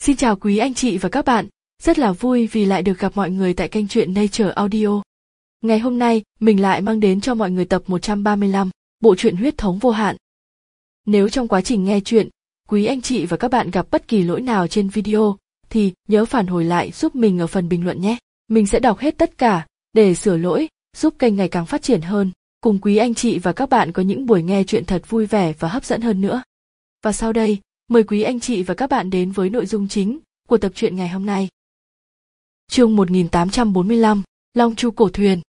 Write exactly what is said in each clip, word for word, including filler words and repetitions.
Xin chào quý anh chị và các bạn, rất là vui vì lại được gặp mọi người tại kênh truyện Nature Audio. Ngày hôm nay, mình lại mang đến cho mọi người tập một trăm ba mươi lăm, bộ truyện Huyết thống vô hạn. Nếu trong quá trình nghe truyện, quý anh chị và các bạn gặp bất kỳ lỗi nào trên video, thì nhớ phản hồi lại giúp mình ở phần bình luận nhé. Mình sẽ đọc hết tất cả, để sửa lỗi, giúp kênh ngày càng phát triển hơn, cùng quý anh chị và các bạn có những buổi nghe truyện thật vui vẻ và hấp dẫn hơn nữa. Và sau đây, mời quý anh chị và các bạn đến với nội dung chính của tập truyện ngày hôm nay. Chương một nghìn tám trăm bốn mươi lăm, Long Chu cổ thuyền.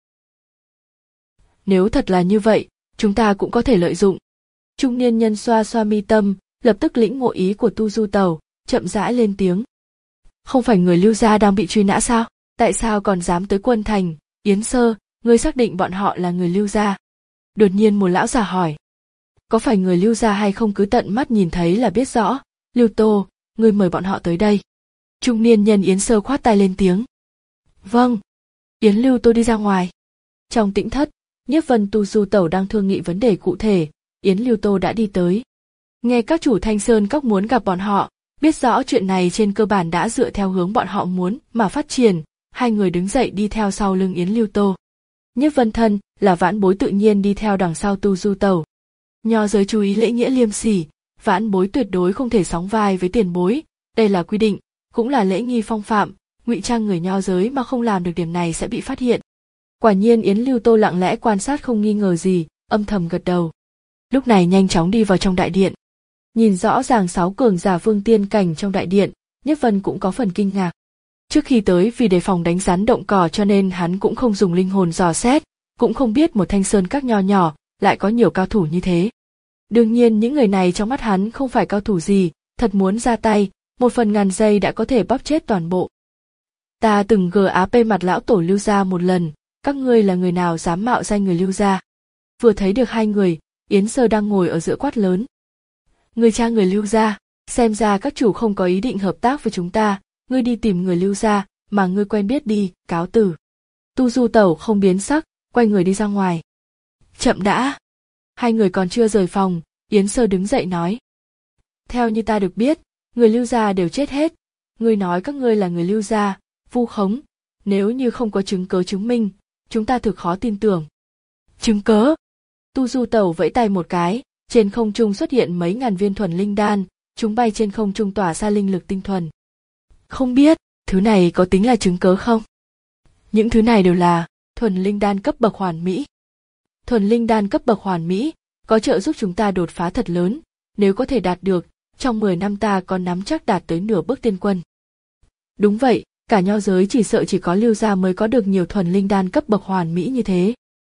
Nếu thật là như vậy, chúng ta cũng có thể lợi dụng. Trung niên nhân xoa xoa mi tâm, lập tức lĩnh ngộ ý của Tu Du Tẩu, chậm rãi lên tiếng. Không phải người Lưu gia đang bị truy nã sao? Tại sao còn dám tới Quân Thành? Yến Sơ, ngươi xác định bọn họ là người Lưu gia? Đột nhiên một lão già hỏi. Có phải người Lưu gia hay không cứ tận mắt nhìn thấy là biết rõ. Lưu Tô, ngươi mời bọn họ tới đây. Trung niên nhân Yến Sơ khoát tay lên tiếng. Vâng. Yến Lưu Tô đi ra ngoài. Trong tĩnh thất, Nhiếp Vân Tu Du Tẩu đang thương nghị vấn đề cụ thể, Yến Lưu Tô đã đi tới. Nghe các chủ Thanh Sơn Cốc muốn gặp bọn họ, biết rõ chuyện này trên cơ bản đã dựa theo hướng bọn họ muốn mà phát triển, hai người đứng dậy đi theo sau lưng Yến Lưu Tô. Nhiếp Vân thân là vãn bối tự nhiên đi theo đằng sau Tu Du Tẩu. Nho giới chú ý lễ nghĩa liêm sỉ, vãn bối tuyệt đối không thể sóng vai với tiền bối, đây là quy định, cũng là lễ nghi phong phạm, ngụy trang người nho giới mà không làm được điểm này sẽ bị phát hiện. Quả nhiên Yến Lưu Tô lặng lẽ quan sát không nghi ngờ gì, âm thầm gật đầu. Lúc này nhanh chóng đi vào trong đại điện. Nhìn rõ ràng sáu cường giả vương tiên cảnh trong đại điện, Nhiếp Vân cũng có phần kinh ngạc. Trước khi tới vì đề phòng đánh rắn động cỏ cho nên hắn cũng không dùng linh hồn dò xét, cũng không biết một Thanh Sơn Các nho nhỏ lại có nhiều cao thủ như thế. Đương nhiên những người này trong mắt hắn không phải cao thủ gì, thật muốn ra tay, một phần ngàn giây đã có thể bóp chết toàn bộ. Ta từng gờ á pê mặt lão tổ Lưu gia một lần, các ngươi là người nào dám mạo danh người Lưu gia? Vừa thấy được hai người, Yến Sơ đang ngồi ở giữa quát lớn. Người cha người Lưu gia, xem ra các chủ không có ý định hợp tác với chúng ta, ngươi đi tìm người Lưu gia mà ngươi quen biết đi, cáo từ. Tu Du Tẩu không biến sắc, quay người đi ra ngoài. Chậm đã. Hai người còn chưa rời phòng, Yến Sơ đứng dậy nói. Theo như ta được biết, người Lưu gia đều chết hết. Ngươi nói các ngươi là người Lưu gia, vu khống. Nếu như không có chứng cớ chứng minh, chúng ta thực khó tin tưởng. Chứng cớ? Tu Du Tẩu vẫy tay một cái, trên không trung xuất hiện mấy ngàn viên thuần linh đan, chúng bay trên không trung tỏa ra linh lực tinh thuần. Không biết, thứ này có tính là chứng cớ không? Những thứ này đều là thuần linh đan cấp bậc hoàn mỹ. Thuần linh đan cấp bậc hoàn mỹ, có trợ giúp chúng ta đột phá thật lớn, nếu có thể đạt được, trong mười năm ta còn nắm chắc đạt tới nửa bước tiên quân. Đúng vậy, cả nho giới chỉ sợ chỉ có Lưu gia mới có được nhiều thuần linh đan cấp bậc hoàn mỹ như thế.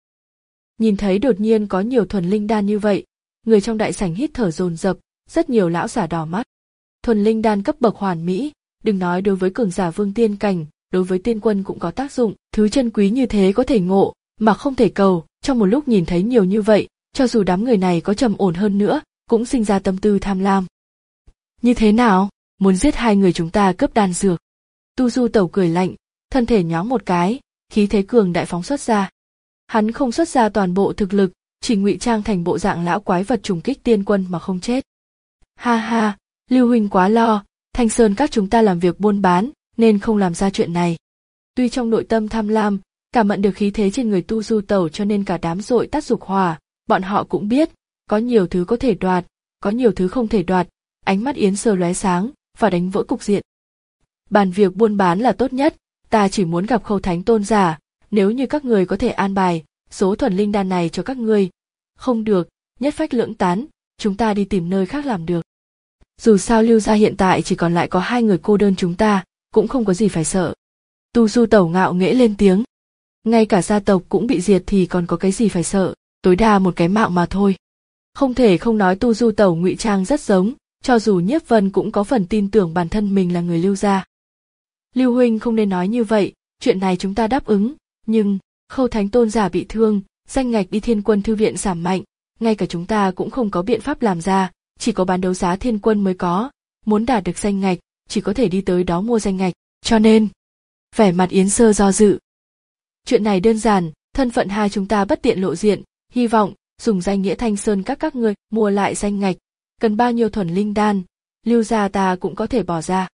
Nhìn thấy đột nhiên có nhiều thuần linh đan như vậy, người trong đại sảnh hít thở dồn dập, rất nhiều lão giả đỏ mắt. Thuần linh đan cấp bậc hoàn mỹ, đừng nói đối với cường giả vương tiên cảnh, đối với tiên quân cũng có tác dụng, thứ chân quý như thế có thể ngộ, mà không thể cầu, trong một lúc nhìn thấy nhiều như vậy, cho dù đám người này có trầm ổn hơn nữa, cũng sinh ra tâm tư tham lam. Như thế nào, muốn giết hai người chúng ta cướp đan dược? Tu Du Tẩu cười lạnh, thân thể nhoáng một cái, khí thế cường đại phóng xuất ra. Hắn không xuất ra toàn bộ thực lực, chỉ ngụy trang thành bộ dạng lão quái vật trùng kích tiên quân mà không chết. Ha ha, Lưu huynh quá lo, Thanh Sơn Các chúng ta làm việc buôn bán, nên không làm ra chuyện này. Tuy trong nội tâm tham lam, cảm nhận được khí thế trên người Tu Du Tẩu cho nên cả đám dội tắt dục hỏa, bọn họ cũng biết, có nhiều thứ có thể đoạt, có nhiều thứ không thể đoạt, ánh mắt Yến Sơ lóe sáng, và đánh vỡ cục diện. Bàn việc buôn bán là tốt nhất, ta chỉ muốn gặp Khâu Thánh Tôn giả, nếu như các người có thể an bài số thuần linh đan này cho các ngươi. Không được, nhất phách lưỡng tán, chúng ta đi tìm nơi khác làm được. Dù sao Lưu gia hiện tại chỉ còn lại có hai người cô đơn chúng ta, cũng không có gì phải sợ. Tu Du Tẩu ngạo nghễ lên tiếng. Ngay cả gia tộc cũng bị diệt thì còn có cái gì phải sợ, tối đa một cái mạng mà thôi. Không thể không nói Tu Du Tẩu ngụy trang rất giống, cho dù Nhiếp Vân cũng có phần tin tưởng bản thân mình là người Lưu gia. Lưu huynh không nên nói như vậy, chuyện này chúng ta đáp ứng, nhưng Khâu Thánh Tôn giả bị thương, danh ngạch đi Thiên Quân thư viện giảm mạnh, ngay cả chúng ta cũng không có biện pháp làm ra, chỉ có bán đấu giá Thiên Quân mới có, muốn đạt được danh ngạch, chỉ có thể đi tới đó mua danh ngạch, cho nên vẻ mặt Yến Sơ do dự. Chuyện này đơn giản, thân phận hai chúng ta bất tiện lộ diện, hy vọng dùng danh nghĩa Thanh Sơn Các các ngươi mua lại danh ngạch, cần bao nhiêu thuần linh đan, Lưu gia ta cũng có thể bỏ ra.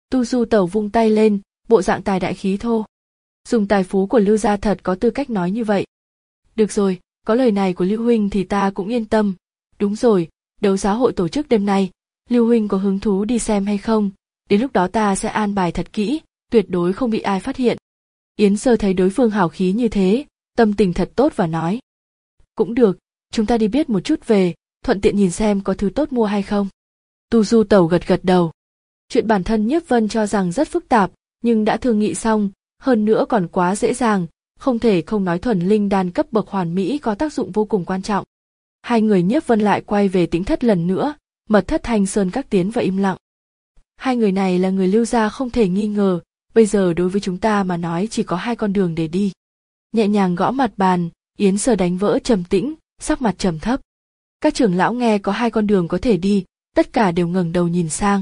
Tu Du Tẩu vung tay lên, bộ dạng tài đại khí thô. Dùng tài phú của Lưu gia thật có tư cách nói như vậy. Được rồi, có lời này của Lưu huynh thì ta cũng yên tâm. Đúng rồi, đấu giá hội tổ chức đêm nay, Lưu huynh có hứng thú đi xem hay không? Đến lúc đó ta sẽ an bài thật kỹ, tuyệt đối không bị ai phát hiện. Yến Sơ thấy đối phương hào khí như thế, tâm tình thật tốt và nói. Cũng được, chúng ta đi biết một chút về, thuận tiện nhìn xem có thứ tốt mua hay không. Tu Du Tẩu gật gật đầu. Chuyện bản thân Nhiếp Vân cho rằng rất phức tạp, nhưng đã thương nghị xong, hơn nữa còn quá dễ dàng, không thể không nói thuần linh đan cấp bậc hoàn mỹ có tác dụng vô cùng quan trọng. Hai người Nhiếp Vân lại quay về Tĩnh Thất lần nữa, mật thất Thanh Sơn Các tiến và im lặng. Hai người này là người Lưu gia không thể nghi ngờ, bây giờ đối với chúng ta mà nói chỉ có hai con đường để đi. Nhẹ nhàng gõ mặt bàn, Yến Sơ đánh vỡ trầm tĩnh, sắc mặt trầm thấp. Các trưởng lão nghe có hai con đường có thể đi, tất cả đều ngẩng đầu nhìn sang.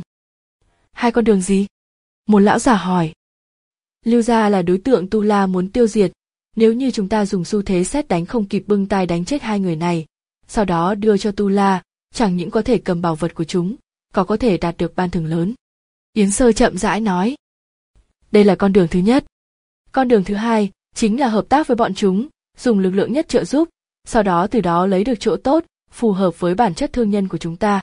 Hai con đường gì? Một lão già hỏi. Lưu gia là đối tượng Tu La muốn tiêu diệt, nếu như chúng ta dùng xu thế xét đánh không kịp bưng tay đánh chết hai người này, sau đó đưa cho Tu La, chẳng những có thể cầm bảo vật của chúng, còn có thể đạt được ban thưởng lớn. Yến Sơ chậm rãi nói. Đây là con đường thứ nhất. Con đường thứ hai chính là hợp tác với bọn chúng, dùng lực lượng nhất trợ giúp, sau đó từ đó lấy được chỗ tốt, phù hợp với bản chất thương nhân của chúng ta.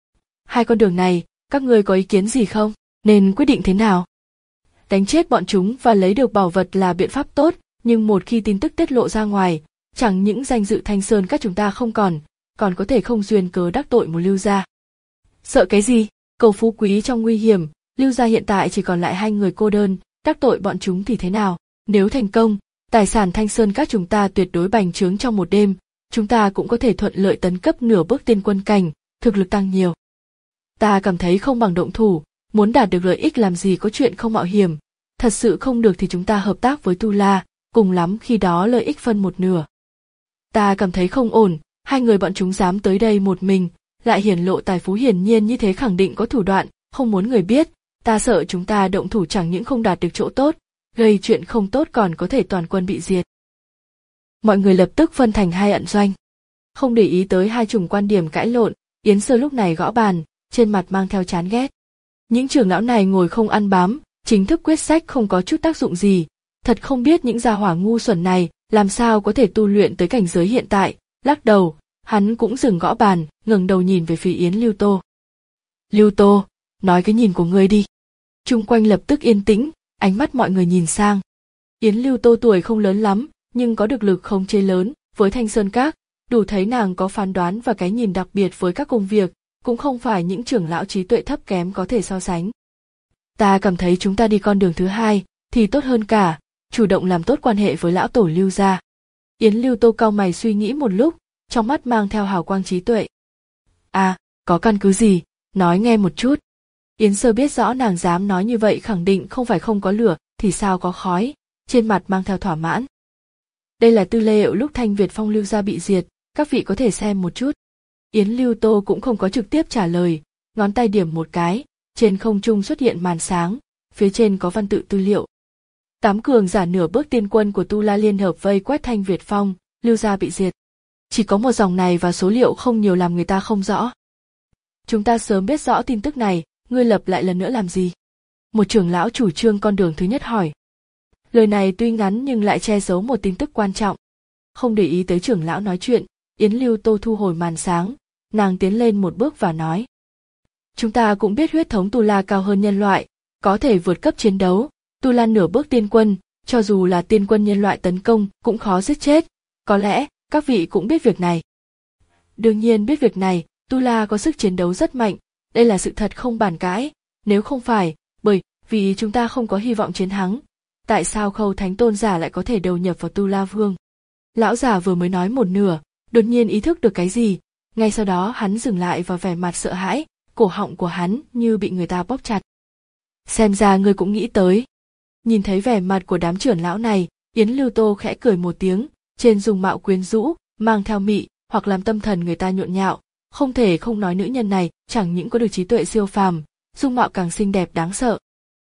Hai con đường này, các ngươi có ý kiến gì không? Nên quyết định thế nào? Đánh chết bọn chúng và lấy được bảo vật là biện pháp tốt, nhưng một khi tin tức tiết lộ ra ngoài, chẳng những danh dự Thanh Sơn Các chúng ta không còn, còn có thể không duyên cớ đắc tội một Lưu gia. Sợ cái gì? Cầu phú quý trong nguy hiểm, Lưu gia hiện tại chỉ còn lại hai người cô đơn, đắc tội bọn chúng thì thế nào? Nếu thành công, tài sản Thanh Sơn Các chúng ta tuyệt đối bành trướng trong một đêm, chúng ta cũng có thể thuận lợi tấn cấp nửa bước tiên quân cảnh, thực lực tăng nhiều. Ta cảm thấy không bằng động thủ, muốn đạt được lợi ích làm gì có chuyện không mạo hiểm, thật sự không được thì chúng ta hợp tác với Tu La, cùng lắm khi đó lợi ích phân một nửa. Ta cảm thấy không ổn, hai người bọn chúng dám tới đây một mình, lại hiển lộ tài phú hiển nhiên như thế khẳng định có thủ đoạn, không muốn người biết, ta sợ chúng ta động thủ chẳng những không đạt được chỗ tốt, gây chuyện không tốt còn có thể toàn quân bị diệt. Mọi người lập tức phân thành hai ẩn doanh. Không để ý tới hai chủng quan điểm cãi lộn, Yến Sơ lúc này gõ bàn, trên mặt mang theo chán ghét. Những trưởng lão này ngồi không ăn bám, chính thức quyết sách không có chút tác dụng gì, thật không biết những gia hỏa ngu xuẩn này làm sao có thể tu luyện tới cảnh giới hiện tại. Lắc đầu, hắn cũng dừng gõ bàn, ngẩng đầu nhìn về phía Yến Lưu Tô. Lưu Tô, nói cái nhìn của ngươi đi. Chung quanh lập tức yên tĩnh, ánh mắt mọi người nhìn sang. Yến Lưu Tô tuổi không lớn lắm, nhưng có được lực khống chế lớn với Thanh Sơn Các, đủ thấy nàng có phán đoán và cái nhìn đặc biệt với các công việc, cũng không phải những trưởng lão trí tuệ thấp kém có thể so sánh. Ta cảm thấy chúng ta đi con đường thứ hai thì tốt hơn cả, chủ động làm tốt quan hệ với lão tổ Lưu gia. Yến Lưu Tô cau mày suy nghĩ một lúc, trong mắt mang theo hào quang trí tuệ. À, có căn cứ gì, nói nghe một chút. Yến Sơ biết rõ nàng dám nói như vậy khẳng định không phải không có lửa thì sao có khói, trên mặt mang theo thỏa mãn. Đây là tư liệu lúc Thanh Việt Phong Lưu gia bị diệt, các vị có thể xem một chút. Yến Lưu Tô cũng không có trực tiếp trả lời, ngón tay điểm một cái, trên không trung xuất hiện màn sáng, phía trên có văn tự tư liệu. Tám cường giả nửa bước tiên quân của Tu La liên hợp vây quét Thanh Việt Phong, Lưu gia bị diệt. Chỉ có một dòng này và số liệu không nhiều làm người ta không rõ. Chúng ta sớm biết rõ tin tức này, ngươi lập lại lần nữa làm gì? Một trưởng lão chủ trương con đường thứ nhất hỏi. Lời này tuy ngắn nhưng lại che giấu một tin tức quan trọng. Không để ý tới trưởng lão nói chuyện, Yến Lưu Tô thu hồi màn sáng, nàng tiến lên một bước và nói. Chúng ta cũng biết huyết thống Tu La cao hơn nhân loại, có thể vượt cấp chiến đấu, Tu La nửa bước tiên quân, cho dù là tiên quân nhân loại tấn công cũng khó giết chết, có lẽ các vị cũng biết việc này. Đương nhiên biết việc này, Tu La có sức chiến đấu rất mạnh, đây là sự thật không bàn cãi, nếu không phải, bởi vì chúng ta không có hy vọng chiến thắng, tại sao Khâu Thánh Tôn giả lại có thể đầu nhập vào Tu La Vương? Lão già vừa mới nói một nửa, đột nhiên ý thức được cái gì, ngay sau đó hắn dừng lại và vẻ mặt sợ hãi, cổ họng của hắn như bị người ta bóp chặt. Xem ra ngươi cũng nghĩ tới. Nhìn thấy vẻ mặt của đám trưởng lão này, Yến Lưu Tô khẽ cười một tiếng, trên dung mạo quyến rũ, mang theo mị, hoặc làm tâm thần người ta nhộn nhạo, không thể không nói nữ nhân này chẳng những có được trí tuệ siêu phàm, dung mạo càng xinh đẹp đáng sợ.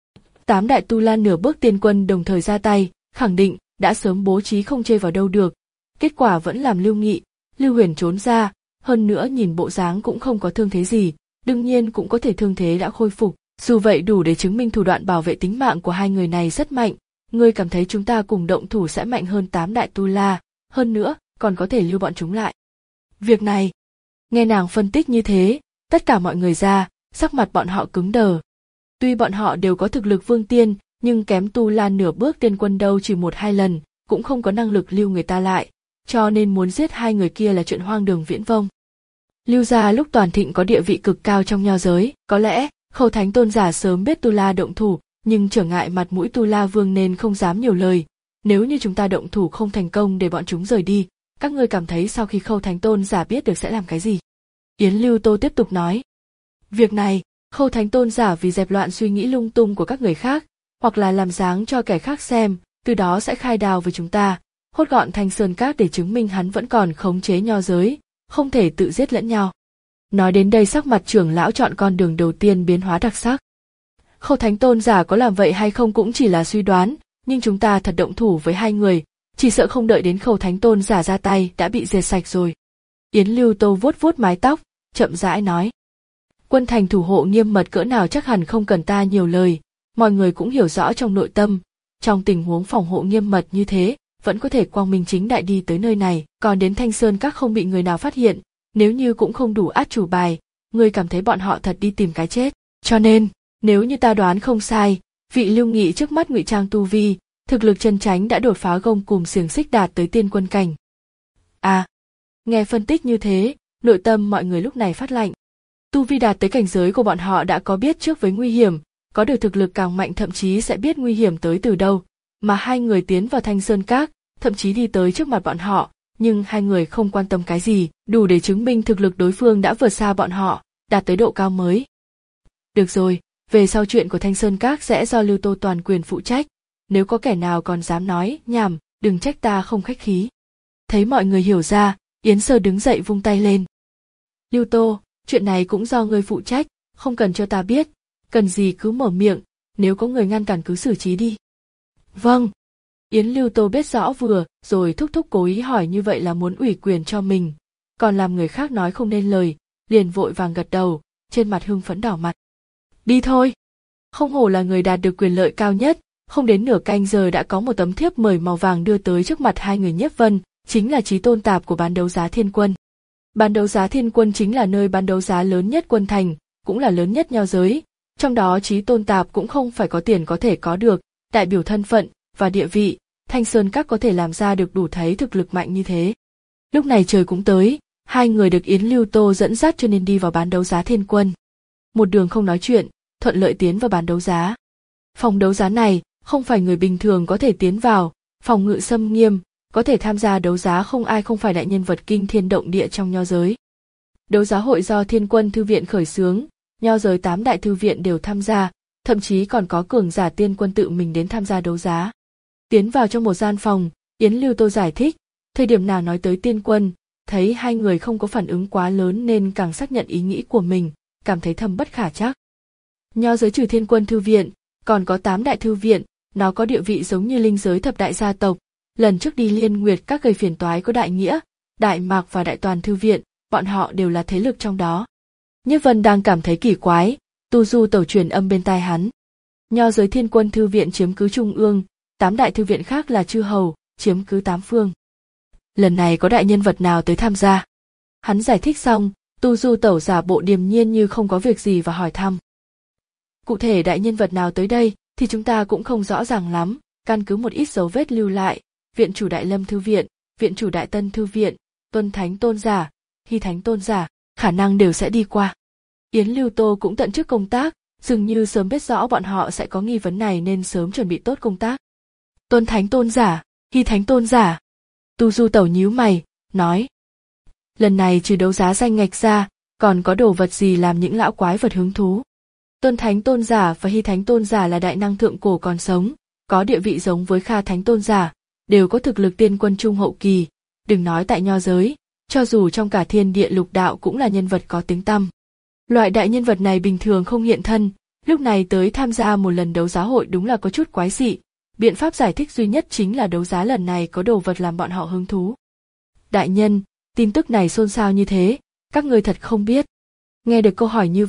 Tám đại Tu La nửa bước tiên quân đồng thời ra tay, khẳng định đã sớm bố trí không chê vào đâu được, kết quả vẫn làm Lưu Nghị, Lưu Huyền trốn ra, hơn nữa nhìn bộ dáng cũng không có thương thế gì, đương nhiên cũng có thể thương thế đã khôi phục, Dù vậy đủ để chứng minh thủ đoạn bảo vệ tính mạng của hai người này rất mạnh, ngươi cảm thấy chúng ta cùng động thủ sẽ mạnh hơn tám đại tu la, hơn nữa, còn có thể lưu bọn chúng lại. Việc này, nghe nàng phân tích như thế, tất cả mọi người ra, sắc mặt bọn họ cứng đờ. Tuy bọn họ đều có thực lực vương tiên, nhưng kém tu la nửa bước tiên quân đâu chỉ một hai lần, cũng không có năng lực lưu người ta lại, cho nên muốn giết hai người kia là chuyện hoang đường viễn vông. Lưu gia lúc toàn thịnh có địa vị cực cao trong nho giới, có lẽ Khâu Thánh Tôn giả sớm biết tu la động thủ, nhưng trở ngại mặt mũi tu la vương nên không dám nhiều lời. Nếu như chúng ta động thủ không thành công để bọn chúng rời đi, các ngươi cảm thấy sau khi Khâu Thánh Tôn giả biết được sẽ làm cái gì? Yến Lưu Tô tiếp tục nói. Việc này, Khâu Thánh Tôn giả vì dẹp loạn suy nghĩ lung tung của các người khác, hoặc là làm dáng cho kẻ khác xem, từ đó sẽ khai đào với chúng ta, hốt gọn Thanh Sơn Các để chứng minh hắn vẫn còn khống chế nho giới, không thể tự giết lẫn nhau. Nói đến đây sắc mặt trưởng lão chọn con đường đầu tiên biến hóa đặc sắc. Khâu Thánh Tôn giả có làm vậy hay không cũng chỉ là suy đoán, nhưng chúng ta thật động thủ với hai người, chỉ sợ không đợi đến Khâu Thánh Tôn giả ra tay đã bị diệt sạch rồi. Yến Lưu Tô vuốt vuốt mái tóc, chậm rãi nói. Quân thành thủ hộ nghiêm mật cỡ nào chắc hẳn không cần ta nhiều lời, mọi người cũng hiểu rõ trong nội tâm, trong tình huống phòng hộ nghiêm mật như thế, vẫn có thể quang minh chính đại đi tới nơi này, còn đến Thanh Sơn Các không bị người nào phát hiện, nếu như cũng không đủ át chủ bài, ngươi cảm thấy bọn họ thật đi tìm cái chết, cho nên, nếu như ta đoán không sai, vị Lưu Nghị trước mắt ngụy trang tu vi, thực lực chân chánh đã đột phá gông cùm xiềng xích đạt tới tiên quân cảnh. À, nghe phân tích như thế, nội tâm mọi người lúc này phát lạnh. Tu vi đạt tới cảnh giới của bọn họ đã có biết trước với nguy hiểm, có được thực lực càng mạnh thậm chí sẽ biết nguy hiểm tới từ đâu, mà hai người tiến vào Thanh Sơn Các, thậm chí đi tới trước mặt bọn họ, nhưng hai người không quan tâm cái gì, đủ để chứng minh thực lực đối phương đã vượt xa bọn họ, đạt tới độ cao mới. Được rồi, về sau chuyện của Thanh Sơn Các sẽ do Lưu Tô toàn quyền phụ trách, nếu có kẻ nào còn dám nói nhảm, đừng trách ta không khách khí. Thấy mọi người hiểu ra, Yến Sơ đứng dậy vung tay lên. Lưu Tô, chuyện này cũng do ngươi phụ trách, không cần cho ta biết, cần gì cứ mở miệng, nếu có người ngăn cản cứ xử trí đi. Vâng. Yến Lưu Tô biết rõ vừa rồi thúc thúc cố ý hỏi như vậy là muốn ủy quyền cho mình, còn làm người khác nói không nên lời, liền vội vàng gật đầu, trên mặt hưng phấn đỏ mặt. Đi thôi. Không hổ là người đạt được quyền lợi cao nhất, không đến nửa canh giờ đã có một tấm thiếp mời màu vàng đưa tới trước mặt hai người Nhiếp Vân, chính là Chí Tôn Tạp của bán đấu giá Thiên Quân. Bán đấu giá Thiên Quân chính là nơi bán đấu giá lớn nhất quân thành, cũng là lớn nhất nho giới, trong đó Chí Tôn Tạp cũng không phải có tiền có thể có được, đại biểu thân phận và địa vị, Thanh Sơn Các có thể làm ra được đủ thấy thực lực mạnh như thế. Lúc này trời cũng tới, hai người được Yến Lưu Tô dẫn dắt cho nên đi vào bán đấu giá Thiên Quân. Một đường không nói chuyện, thuận lợi tiến vào bán đấu giá. Phòng đấu giá này không phải người bình thường có thể tiến vào, phòng ngự xâm nghiêm, có thể tham gia đấu giá không ai không phải đại nhân vật kinh thiên động địa trong nho giới. Đấu giá hội do Thiên Quân Thư viện khởi xướng, nho giới tám đại thư viện đều tham gia, thậm chí còn có cường giả tiên quân tự mình đến tham gia đấu giá. Tiến vào trong một gian phòng, Yến Lưu Tô giải thích, thời điểm nào nói tới tiên quân, thấy hai người không có phản ứng quá lớn nên càng xác nhận ý nghĩ của mình, cảm thấy thầm bất khả trắc. Nho giới trừ Thiên Quân Thư viện, còn có tám đại thư viện, nó có địa vị giống như linh giới thập đại gia tộc. Lần trước đi Liên Nguyệt Các gây phiền toái có Đại Nghĩa, Đại Mạc và Đại Toàn Thư viện, bọn họ đều là thế lực trong đó. Nhiếp Vân đang cảm thấy kỳ quái, tu du tẩu truyền âm bên tai hắn. Nho giới Thiên Quân Thư viện chiếm cứ trung ương, tám đại thư viện khác là chư hầu, chiếm cứ tám phương. Lần này có đại nhân vật nào tới tham gia? Hắn giải thích xong, tu du tẩu giả bộ điềm nhiên như không có việc gì và hỏi thăm. Cụ thể đại nhân vật nào tới đây thì chúng ta cũng không rõ ràng lắm, căn cứ một ít dấu vết lưu lại, viện chủ Đại Lâm Thư viện, viện chủ Đại Tân Thư viện, Tuân Thánh Tôn giả, Hy Thánh Tôn giả, khả năng đều sẽ đi qua. Yến Lưu Tô cũng tận chức công tác, dường như sớm biết rõ bọn họ sẽ có nghi vấn này nên sớm chuẩn bị tốt công tác. Tuân Thánh Tôn giả, Hy Thánh Tôn giả. Tu Du Tẩu nhíu mày, nói. Lần này trừ đấu giá danh ngạch ra, còn có đồ vật gì làm những lão quái vật hứng thú? Tuân Thánh Tôn giả và Hy Thánh Tôn giả là đại năng thượng cổ còn sống, có địa vị giống với Kha Thánh Tôn giả, đều có thực lực tiên quân trung hậu kỳ, đừng nói tại nho giới, cho dù trong cả thiên địa lục đạo cũng là nhân vật có tiếng tăm. Loại đại nhân vật này bình thường không hiện thân, lúc này tới tham gia một lần đấu giá hội đúng là có chút quái dị, biện pháp giải thích duy nhất chính là đấu giá lần này có đồ vật làm bọn họ hứng thú. Đại nhân, tin tức này xôn xao như thế, các ngươi thật không biết. Nghe được câu hỏi như vậy,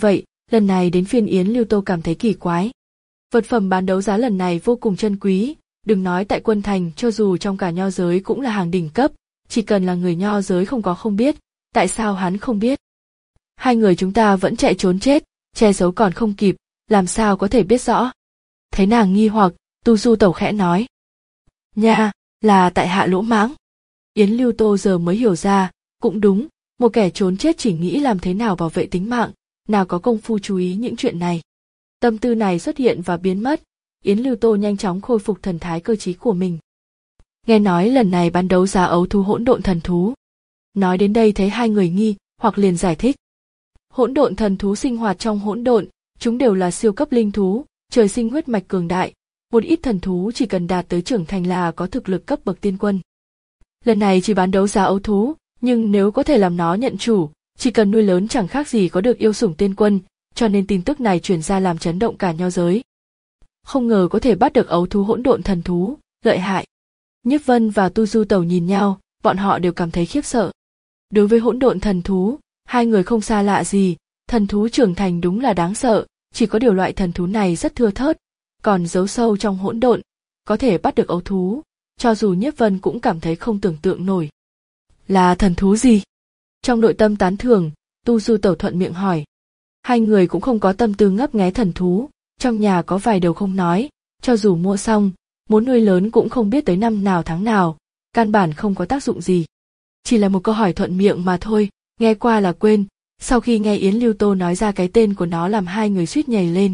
Lần này đến phiên Yến Lưu Tô cảm thấy kỳ quái. Vật phẩm bán đấu giá lần này vô cùng chân quý, đừng nói tại Quân Thành, cho dù trong cả nho giới cũng là hàng đỉnh cấp, chỉ cần là người nho giới không có không biết, tại sao hắn không biết? Hai người chúng ta vẫn chạy trốn chết, che giấu còn không kịp, làm sao có thể biết rõ? Thấy nàng nghi hoặc, Tu Du Tẩu khẽ nói. Nha, là tại hạ lỗ mãng. Yến Lưu Tô giờ mới hiểu ra, cũng đúng, một kẻ trốn chết chỉ nghĩ làm thế nào bảo vệ tính mạng, nào có công phu chú ý những chuyện này. Tâm tư này xuất hiện và biến mất, Yến Lưu Tô nhanh chóng khôi phục thần thái cơ trí của mình. Nghe nói lần này bán đấu giá ấu thú hỗn độn thần thú. Nói đến đây thấy hai người nghi, hoặc liền giải thích. Hỗn độn thần thú sinh hoạt trong hỗn độn, chúng đều là siêu cấp linh thú, trời sinh huyết mạch cường đại, một ít thần thú chỉ cần đạt tới trưởng thành là có thực lực cấp bậc tiên quân. Lần này chỉ bán đấu giá ấu thú, nhưng nếu có thể làm nó nhận chủ, chỉ cần nuôi lớn chẳng khác gì có được yêu sủng tiên quân, cho nên tin tức này truyền ra làm chấn động cả nho giới. Không ngờ có thể bắt được ấu thú hỗn độn thần thú, lợi hại. Nhiếp Vân và Tu Du Tẩu nhìn nhau, bọn họ đều cảm thấy khiếp sợ. Đối với hỗn độn thần thú, hai người không xa lạ gì, thần thú trưởng thành đúng là đáng sợ, chỉ có điều loại thần thú này rất thưa thớt, còn giấu sâu trong hỗn độn, có thể bắt được ấu thú, cho dù Nhiếp Vân cũng cảm thấy không tưởng tượng nổi. Là thần thú gì? Trong nội tâm tán thưởng, Tu Du Tẩu thuận miệng hỏi. Hai người cũng không có tâm tư ngấp nghé thần thú, trong nhà có vài đầu không nói, cho dù mua xong, muốn nuôi lớn cũng không biết tới năm nào tháng nào, căn bản không có tác dụng gì. Chỉ là một câu hỏi thuận miệng mà thôi, nghe qua là quên, sau khi nghe Yến Lưu Tô nói ra cái tên của nó làm hai người suýt nhảy lên.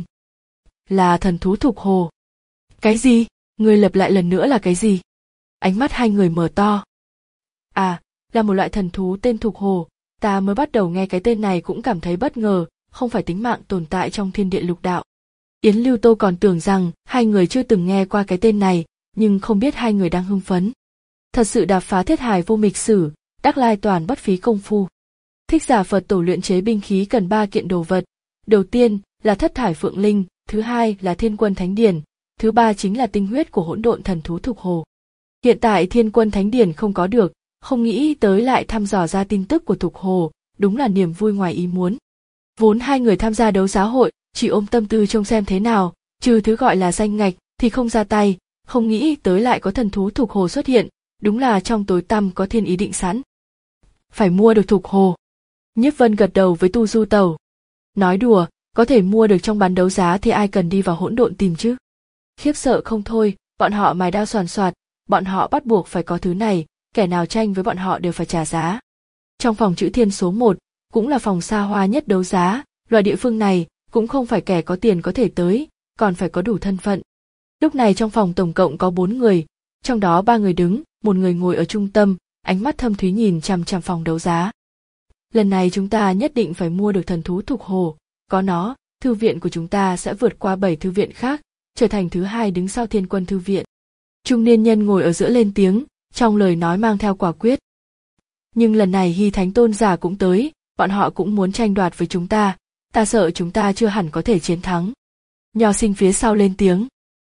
Là thần thú Thục Hồ. Cái gì? Người lặp lại lần nữa là cái gì? Ánh mắt hai người mở to. À, là một loại thần thú tên Thục Hồ, ta mới bắt đầu nghe cái tên này cũng cảm thấy bất ngờ, không phải tính mạng tồn tại trong thiên địa lục đạo. Yến Lưu Tô còn tưởng rằng hai người chưa từng nghe qua cái tên này, nhưng không biết hai người đang hưng phấn. Thật sự đạp phá thiết hài vô mịch sử, đắc lai toàn bất phí công phu. Thích Giả Phật tổ luyện chế binh khí cần ba kiện đồ vật. Đầu tiên là thất thải phượng linh, thứ hai là thiên quân thánh điển, thứ ba chính là tinh huyết của hỗn độn thần thú Thục Hồ. Hiện tại thiên quân thánh điển không có được, không nghĩ tới lại thăm dò ra tin tức của Thục Hồ, đúng là niềm vui ngoài ý muốn. Vốn hai người tham gia đấu giá hội, chỉ ôm tâm tư trông xem thế nào, trừ thứ gọi là danh ngạch thì không ra tay, không nghĩ tới lại có thần thú Thục Hồ xuất hiện, đúng là trong tối tăm có thiên ý định sẵn. Phải mua được Thục Hồ. Nhiếp Vân gật đầu với Tu Du Tẩu. Nói đùa, có thể mua được trong bán đấu giá thì ai cần đi vào hỗn độn tìm chứ. Khiếp sợ không thôi, bọn họ mài đao soàn soạt, bọn họ bắt buộc phải có thứ này, kẻ nào tranh với bọn họ đều phải trả giá. Trong phòng chữ thiên số một, cũng là phòng xa hoa nhất đấu giá, loại địa phương này cũng không phải kẻ có tiền có thể tới, còn phải có đủ thân phận. Lúc này trong phòng tổng cộng có bốn người, trong đó ba người đứng, một người ngồi ở trung tâm, ánh mắt thâm thúy nhìn chằm chằm phòng đấu giá. Lần này chúng ta nhất định phải mua được thần thú Thục Hồ, có nó, thư viện của chúng ta sẽ vượt qua bảy thư viện khác, trở thành thứ hai đứng sau Thiên Quân thư viện. Trung niên nhân ngồi ở giữa lên tiếng, trong lời nói mang theo quả quyết. Nhưng lần này Hy Thánh Tôn giả cũng tới, bọn họ cũng muốn tranh đoạt với chúng ta, ta sợ chúng ta chưa hẳn có thể chiến thắng. Nho Sinh phía sau lên tiếng.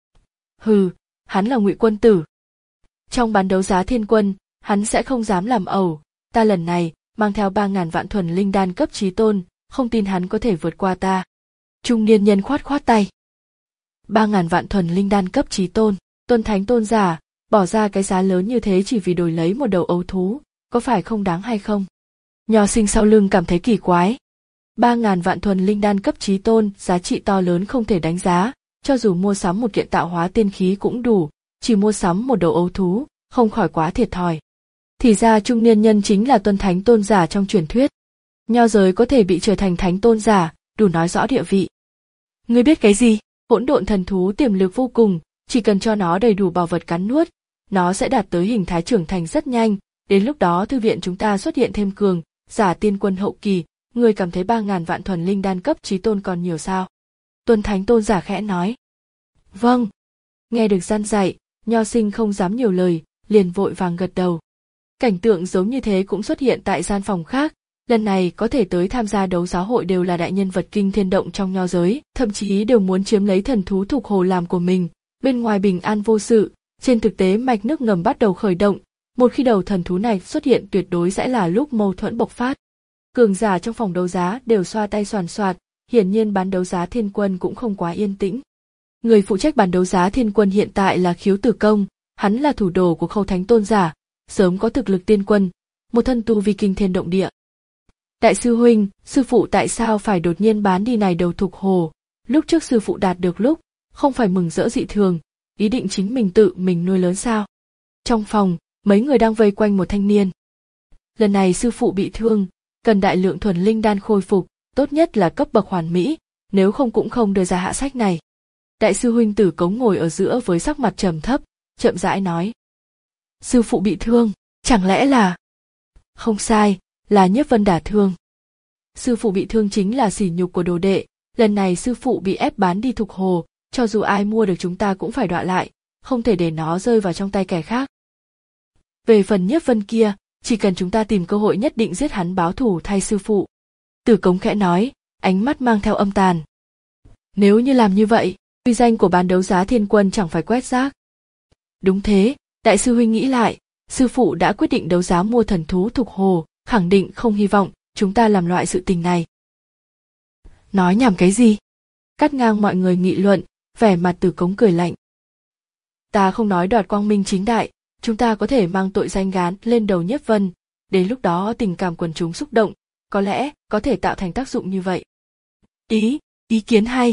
Hừ, hắn là Ngụy quân tử. Trong bán đấu giá Thiên Quân, hắn sẽ không dám làm ẩu, ta lần này mang theo ba ngàn vạn thuần linh đan cấp chí tôn, không tin hắn có thể vượt qua ta. Trung niên nhân khoát khoát tay. Ba ngàn vạn thuần linh đan cấp chí tôn, Tuân Thánh Tôn giả, bỏ ra cái giá lớn như thế chỉ vì đổi lấy một đầu ấu thú, có phải không đáng hay không? Nho Sinh sau lưng cảm thấy kỳ quái. Ba ngàn vạn thuần linh đan cấp chí tôn, giá trị to lớn không thể đánh giá, cho dù mua sắm một kiện tạo hóa tiên khí cũng đủ, chỉ mua sắm một đầu ấu thú, không khỏi quá thiệt thòi. Thì ra trung niên nhân chính là Tuân Thánh Tôn giả trong truyền thuyết. Nho giới có thể bị trở thành thánh tôn giả, đủ nói rõ địa vị. Ngươi biết cái gì? Hỗn độn thần thú tiềm lực vô cùng, chỉ cần cho nó đầy đủ bảo vật cắn nuốt, nó sẽ đạt tới hình thái trưởng thành rất nhanh, đến lúc đó thư viện chúng ta xuất hiện thêm cường giả tiên quân hậu kỳ, ngươi cảm thấy ba ngàn vạn thuần linh đan cấp chí tôn còn nhiều sao? Tuân Thánh Tôn giả khẽ nói. Vâng. Nghe được gian dạy, Nho Sinh không dám nhiều lời, liền vội vàng gật đầu. Cảnh tượng giống như thế cũng xuất hiện tại gian phòng khác, lần này có thể tới tham gia đấu giá hội đều là đại nhân vật kinh thiên động trong nho giới, thậm chí đều muốn chiếm lấy thần thú Thục Hồ làm của mình, bên ngoài bình an vô sự, trên thực tế mạch nước ngầm bắt đầu khởi động, một khi đầu thần thú này xuất hiện tuyệt đối sẽ là lúc mâu thuẫn bộc phát. Cường giả trong phòng đấu giá đều xoa tay soàn soạt, hiển nhiên bán đấu giá Thiên Quân cũng không quá yên tĩnh. Người phụ trách bán đấu giá Thiên Quân hiện tại là Khiếu Tử Công, hắn là thủ đồ của Khâu Thánh Tôn giả, sớm có thực lực tiên quân, một thân tu vi kinh thiên động địa. Đại sư huynh, sư phụ tại sao phải đột nhiên bán đi này đầu Thục Hồ? Lúc trước sư phụ đạt được lúc, không phải mừng rỡ dị thường, ý định chính mình tự mình nuôi lớn sao? Trong phòng, mấy người đang vây quanh một thanh niên. Lần này sư phụ bị thương, cần đại lượng thuần linh đan khôi phục, tốt nhất là cấp bậc hoàn mỹ, nếu không cũng không đưa ra hạ sách này. Đại sư huynh Tử Cống ngồi ở giữa với sắc mặt trầm thấp, chậm rãi nói. Sư phụ bị thương, chẳng lẽ là... Không sai, là Nhiếp Vân đả thương. Sư phụ bị thương chính là sỉ nhục của đồ đệ, lần này sư phụ bị ép bán đi Thục Hồ, cho dù ai mua được chúng ta cũng phải đọa lại, không thể để nó rơi vào trong tay kẻ khác. Về phần Nhiếp Vân kia, chỉ cần chúng ta tìm cơ hội nhất định giết hắn báo thù thay sư phụ. Tử Cống khẽ nói, ánh mắt mang theo âm tàn. Nếu như làm như vậy, uy danh của bán đấu giá Thiên Quân chẳng phải quét rác. Đúng thế, đại sư huynh nghĩ lại, sư phụ đã quyết định đấu giá mua thần thú Thục Hồ, khẳng định không hy vọng chúng ta làm loại sự tình này. Nói nhảm cái gì? Cắt ngang mọi người nghị luận, vẻ mặt Tử Cống cười lạnh. Ta không nói đoạt quang minh chính đại, chúng ta có thể mang tội danh gán lên đầu Nhiếp Vân, đến lúc đó tình cảm quần chúng xúc động, có lẽ có thể tạo thành tác dụng như vậy. Ý, ý kiến hay.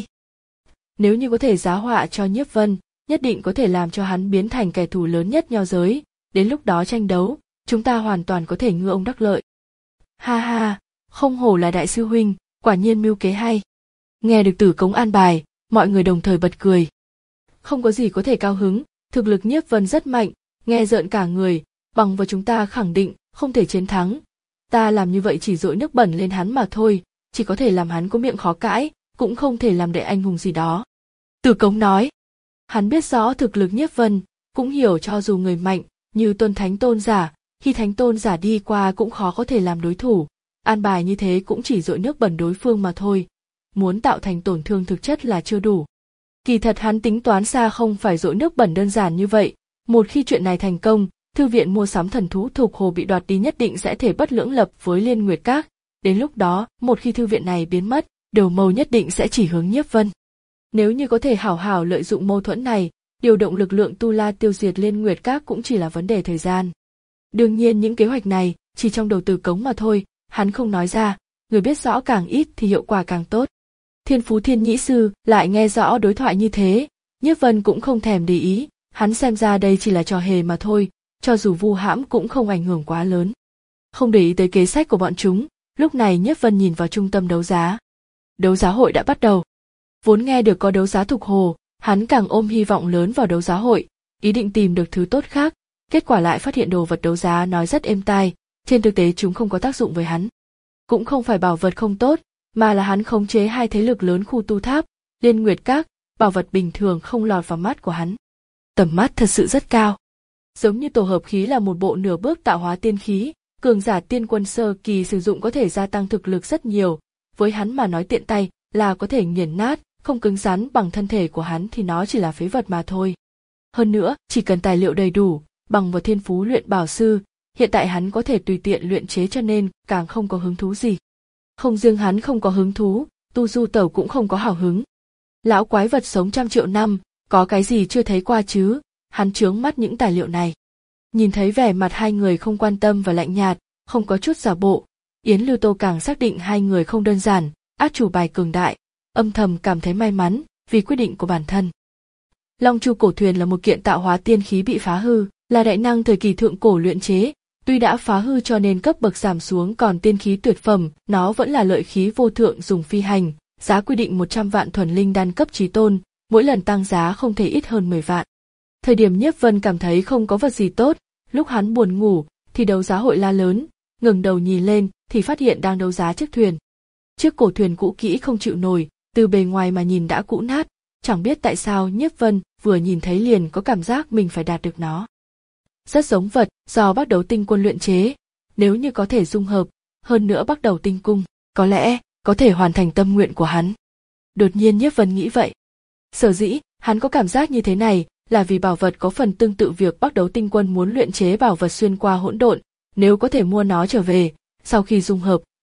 Nếu như có thể giá họa cho Nhiếp Vân, nhất định có thể làm cho hắn biến thành kẻ thù lớn nhất nho giới, đến lúc đó tranh đấu, chúng ta hoàn toàn có thể ngư ông đắc lợi. Ha ha, không hổ là đại sư huynh, quả nhiên mưu kế hay. Nghe được Tử Cống an bài, mọi người đồng thời bật cười. Không có gì có thể cao hứng, thực lực Nhiếp Vân rất mạnh, nghe rợn cả người, bằng vào chúng ta khẳng định không thể chiến thắng. Ta làm như vậy chỉ dội nước bẩn lên hắn mà thôi, chỉ có thể làm hắn có miệng khó cãi, cũng không thể làm đệ anh hùng gì đó. Tử Cống nói, hắn biết rõ thực lực Nhiếp Vân, cũng hiểu cho dù người mạnh như Tôn Thánh Tôn giả, khi Thánh Tôn giả đi qua cũng khó có thể làm đối thủ, an bài như thế cũng chỉ dội nước bẩn đối phương mà thôi, muốn tạo thành tổn thương thực chất là chưa đủ. Kỳ thật hắn tính toán xa không phải dội nước bẩn đơn giản như vậy, một khi chuyện này thành công, thư viện mua sắm thần thú Thục Hồ bị đoạt đi nhất định sẽ thể bất lưỡng lập với Liên Nguyệt Các, đến lúc đó, một khi thư viện này biến mất, đầu mâu nhất định sẽ chỉ hướng Nhiếp Vân. Nếu như có thể hảo hảo lợi dụng mâu thuẫn này, điều động lực lượng tu la tiêu diệt Liên Nguyệt Các cũng chỉ là vấn đề thời gian. Đương nhiên những kế hoạch này chỉ trong đầu Tử Cống mà thôi, hắn không nói ra, người biết rõ càng ít thì hiệu quả càng tốt. Thiên Phú Thiên Nhĩ Sư lại nghe rõ đối thoại như thế, Nhiếp Vân cũng không thèm để ý, hắn xem ra đây chỉ là trò hề mà thôi, cho dù vu hãm cũng không ảnh hưởng quá lớn. Không để ý tới kế sách của bọn chúng, lúc này Nhiếp Vân nhìn vào trung tâm đấu giá. Đấu giá hội đã bắt đầu. Vốn nghe được có đấu giá Thục Hồ, hắn càng ôm hy vọng lớn vào đấu giá hội, ý định tìm được thứ tốt khác, kết quả lại phát hiện đồ vật đấu giá nói rất êm tai, trên thực tế chúng không có tác dụng với hắn. Cũng không phải bảo vật không tốt, mà là hắn khống chế hai thế lực lớn khu tu tháp, Liên Nguyệt Các, bảo vật bình thường không lọt vào mắt của hắn. Tầm mắt thật sự rất cao. Giống như tổ hợp khí là một bộ nửa bước tạo hóa tiên khí, cường giả tiên quân sơ kỳ sử dụng có thể gia tăng thực lực rất nhiều, với hắn mà nói tiện tay là có thể nghiền nát, không cứng rắn bằng thân thể của hắn thì nó chỉ là phế vật mà thôi. Hơn nữa, chỉ cần tài liệu đầy đủ, bằng vào thiên phú luyện bảo sư, hiện tại hắn có thể tùy tiện luyện chế cho nên càng không có hứng thú gì. Không riêng hắn không có hứng thú, Tu Du Tẩu cũng không có hào hứng. Lão quái vật sống trăm triệu năm, có cái gì chưa thấy qua chứ, hắn trướng mắt những tài liệu này. Nhìn thấy vẻ mặt hai người không quan tâm và lạnh nhạt, không có chút giả bộ, Yến Lưu Tô càng xác định hai người không đơn giản, át chủ bài cường đại, âm thầm cảm thấy may mắn vì quyết định của bản thân. Long Chu cổ thuyền là một kiện tạo hóa tiên khí bị phá hư, là đại năng thời kỳ thượng cổ luyện chế, tuy đã phá hư cho nên cấp bậc giảm xuống còn tiên khí tuyệt phẩm, nó vẫn là lợi khí vô thượng dùng phi hành, giá quy định một trăm vạn thuần linh đan cấp chí tôn, mỗi lần tăng giá không thể ít hơn mười vạn. Thời điểm Nhiếp Vân cảm thấy không có vật gì tốt, lúc hắn buồn ngủ thì đấu giá hội la lớn, ngẩng đầu nhìn lên thì phát hiện đang đấu giá chiếc thuyền. Chiếc cổ thuyền cũ kỹ không chịu nổi, từ bề ngoài mà nhìn đã cũ nát, chẳng biết tại sao Nhiếp Vân vừa nhìn thấy liền có cảm giác mình phải đạt được nó. Rất giống vật do Bắc Đấu Tinh Quân luyện chế, nếu như có thể dung hợp, hơn nữa Bắc Đấu Tinh Cung, có lẽ có thể hoàn thành tâm nguyện của hắn. Đột nhiên Nhiếp Vân nghĩ vậy. Sở dĩ hắn có cảm giác như thế này là vì bảo vật có phần tương tự việc Bắc Đấu Tinh Quân muốn luyện chế bảo vật xuyên qua hỗn độn, nếu có thể mua nó trở về, sau khi dung hợp,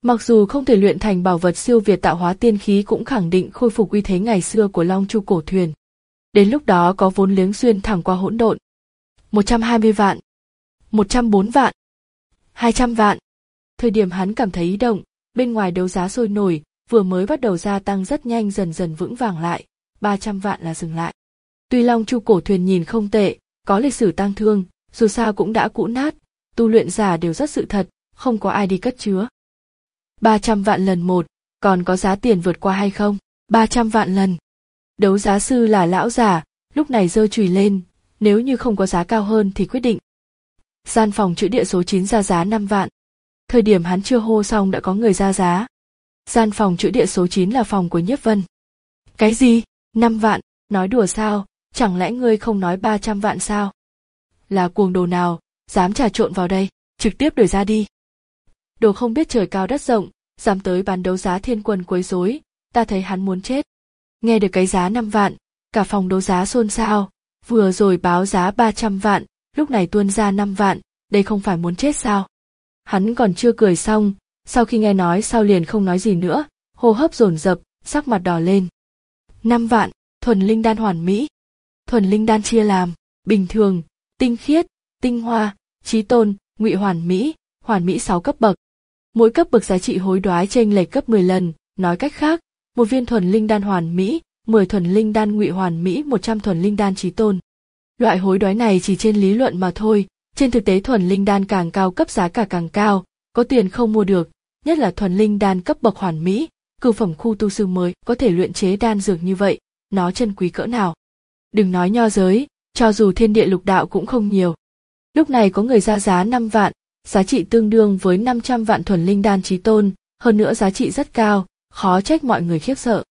Mặc dù không thể luyện thành bảo vật siêu việt tạo hóa tiên khí cũng khẳng định khôi phục uy thế ngày xưa của Long Chu cổ thuyền. Đến lúc đó có vốn liếng xuyên thẳng qua hỗn độn. một trăm hai mươi vạn, một trăm bốn vạn, hai trăm vạn. Thời điểm hắn cảm thấy ý động, bên ngoài đấu giá sôi nổi, vừa mới bắt đầu gia tăng rất nhanh dần dần vững vàng lại, ba trăm vạn là dừng lại. Tuy Long Chu cổ thuyền nhìn không tệ, có lịch sử tang thương, dù sao cũng đã cũ nát, tu luyện giả đều rất sự thật, không có ai đi cất chứa. ba trăm vạn lần một, còn có giá tiền vượt qua hay không? ba trăm vạn lần. Đấu giá sư là lão giả, lúc này giơ chùy lên, nếu như không có giá cao hơn thì quyết định. Gian phòng trữ địa số chín ra giá năm vạn. Thời điểm hắn chưa hô xong đã có người ra giá. Gian phòng trữ địa số chín là phòng của Nhiếp Vân. Cái gì? năm vạn, nói đùa sao, chẳng lẽ ngươi không nói ba trăm vạn sao? Là cuồng đồ nào, dám trà trộn vào đây, trực tiếp đuổi ra đi. Đồ không biết trời cao đất rộng, dám tới bán đấu giá thiên quân quấy rối, ta thấy hắn muốn chết. Nghe được cái giá năm vạn, cả phòng đấu giá xôn xao, vừa rồi báo giá ba trăm vạn, lúc này tuôn ra năm vạn, đây không phải muốn chết sao? Hắn còn chưa cười xong, sau khi nghe nói sau liền không nói gì nữa, hô hấp dồn dập, sắc mặt đỏ lên. năm vạn, thuần linh đan hoàn mỹ. Thuần linh đan chia làm bình thường, tinh khiết, tinh hoa, chí tôn, ngụy hoàn mỹ, hoàn mỹ sáu cấp bậc. Mỗi cấp bậc giá trị hối đoái chênh lệch gấp mười lần, nói cách khác, một viên thuần linh đan hoàn mỹ, mười thuần linh đan ngụy hoàn mỹ, một trăm thuần linh đan chí tôn. Loại hối đoái này chỉ trên lý luận mà thôi, trên thực tế thuần linh đan càng cao cấp giá cả càng cao, có tiền không mua được, nhất là thuần linh đan cấp bậc hoàn mỹ, cửu phẩm khu tu sư mới có thể luyện chế đan dược như vậy, nó chân quý cỡ nào. Đừng nói nho giới, cho dù thiên địa lục đạo cũng không nhiều. Lúc này có người ra giá năm vạn, giá trị tương đương với năm trăm vạn thuần linh đan chí tôn, hơn nữa giá trị rất cao, khó trách mọi người khiếp sợ.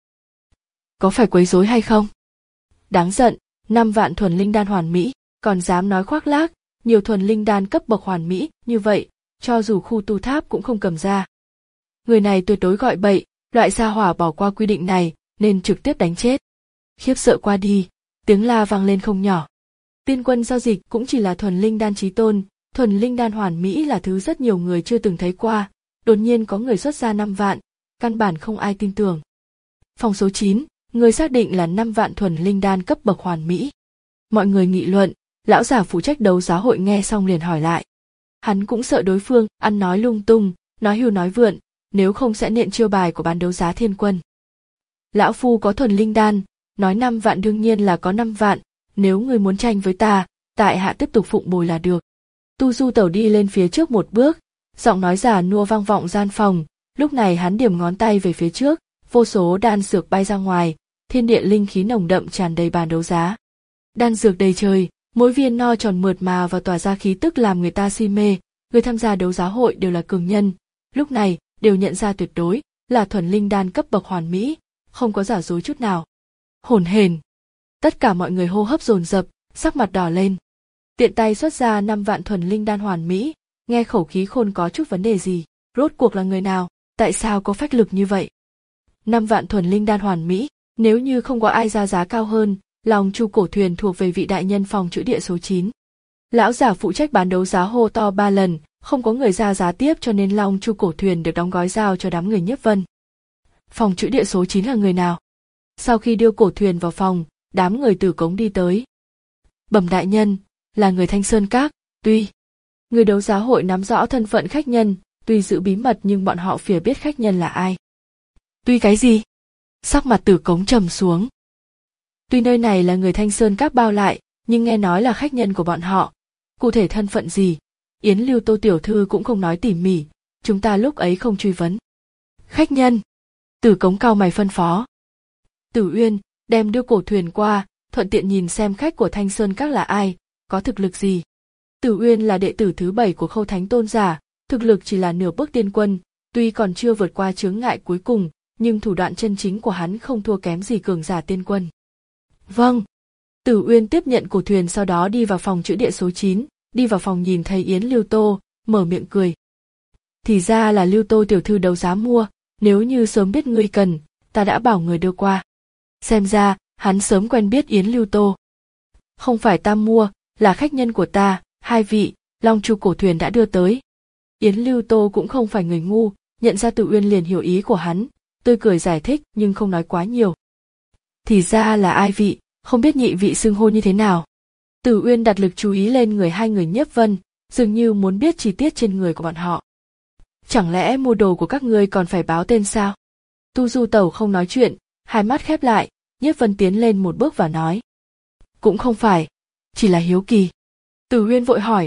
Có phải quấy rối hay không? Đáng giận, năm vạn thuần linh đan hoàn mỹ, còn dám nói khoác lác, nhiều thuần linh đan cấp bậc hoàn mỹ, như vậy, cho dù khu tu tháp cũng không cầm ra. Người này tuyệt đối gọi bậy, loại gia hỏa bỏ qua quy định này, nên trực tiếp đánh chết. Khiếp sợ qua đi, tiếng la vang lên không nhỏ. Tiên quân giao dịch cũng chỉ là thuần linh đan chí tôn, thuần linh đan hoàn mỹ là thứ rất nhiều người chưa từng thấy qua, đột nhiên có người xuất ra năm vạn, căn bản không ai tin tưởng. Phòng số chín, người xác định là năm vạn thuần linh đan cấp bậc hoàn mỹ. Mọi người nghị luận, lão giả phụ trách đấu giá hội nghe xong liền hỏi lại. Hắn cũng sợ đối phương ăn nói lung tung, nói hưu nói vượn, nếu không sẽ nện chiêu bài của bán đấu giá thiên quân. Lão phu có thuần linh đan, nói năm vạn đương nhiên là có năm vạn, nếu người muốn tranh với ta, tại hạ tiếp tục phụng bồi là được. Tu Du Tẩu đi lên phía trước một bước, giọng nói già nua vang vọng gian phòng, lúc này hắn điểm ngón tay về phía trước, vô số đan dược bay ra ngoài, thiên địa linh khí nồng đậm tràn đầy bàn đấu giá. Đan dược đầy trời, mỗi viên no tròn mượt mà và tỏa ra khí tức làm người ta si mê, người tham gia đấu giá hội đều là cường nhân, lúc này đều nhận ra tuyệt đối là thuần linh đan cấp bậc hoàn mỹ, không có giả dối chút nào. Hổn hển. Tất cả mọi người hô hấp dồn dập, sắc mặt đỏ lên. Tiện tay xuất ra năm vạn thuần linh đan hoàn mỹ, nghe khẩu khí khôn có chút vấn đề gì, rốt cuộc là người nào, tại sao có phách lực như vậy? Năm vạn thuần linh đan hoàn mỹ, nếu như không có ai ra giá cao hơn, Long Chu cổ thuyền thuộc về vị đại nhân phòng trữ địa số chín. Lão giả phụ trách bán đấu giá hô to ba lần, không có người ra giá tiếp cho nên Long Chu cổ thuyền được đóng gói giao cho đám người Nhiếp Vân. Phòng trữ địa số chín là người nào? Sau khi đưa cổ thuyền vào phòng, đám người Tử Cống đi tới. Bẩm đại nhân, là người Thanh Sơn Các, tuy người đấu giá hội nắm rõ thân phận khách nhân, tuy giữ bí mật nhưng bọn họ phìa biết khách nhân là ai. Tuy cái gì? Sắc mặt Tử Cống trầm xuống. Tuy nơi này là người Thanh Sơn Các bao lại, nhưng nghe nói là khách nhân của bọn họ. Cụ thể thân phận gì? Yến Lưu Tô tiểu thư cũng không nói tỉ mỉ, chúng ta lúc ấy không truy vấn. Khách nhân. Tử Cống cau mày phân phó. Tử Uyên, đem đưa cổ thuyền qua, thuận tiện nhìn xem khách của Thanh Sơn Các là ai, có thực lực gì. Tử Uyên là đệ tử thứ bảy của Khâu Thánh Tôn giả, thực lực chỉ là nửa bước tiên quân, tuy còn chưa vượt qua chướng ngại cuối cùng, nhưng thủ đoạn chân chính của hắn không thua kém gì cường giả tiên quân. Vâng. Tử Uyên tiếp nhận cổ thuyền sau đó đi vào phòng trữ địa số chín, đi vào phòng nhìn thấy Yến Lưu Tô, mở miệng cười. Thì ra là Lưu Tô tiểu thư đấu giá mua, nếu như sớm biết ngươi cần, ta đã bảo người đưa qua. Xem ra, hắn sớm quen biết Yến Lưu Tô. Không phải ta mua, là khách nhân của ta, hai vị, Long Chu cổ thuyền đã đưa tới. Yến Lưu Tô cũng không phải người ngu, nhận ra Tử Uyên liền hiểu ý của hắn, tươi cười giải thích nhưng không nói quá nhiều. Thì ra là ai vị, không biết nhị vị xưng hô như thế nào. Tử Uyên đặt lực chú ý lên người hai người Nhiếp Vân, dường như muốn biết chi tiết trên người của bọn họ. Chẳng lẽ mua đồ của các ngươi còn phải báo tên sao? Tu Du Tẩu không nói chuyện, hai mắt khép lại, Nhiếp Vân tiến lên một bước và nói. Cũng không phải, chỉ là hiếu kỳ. Tử Uyên vội hỏi.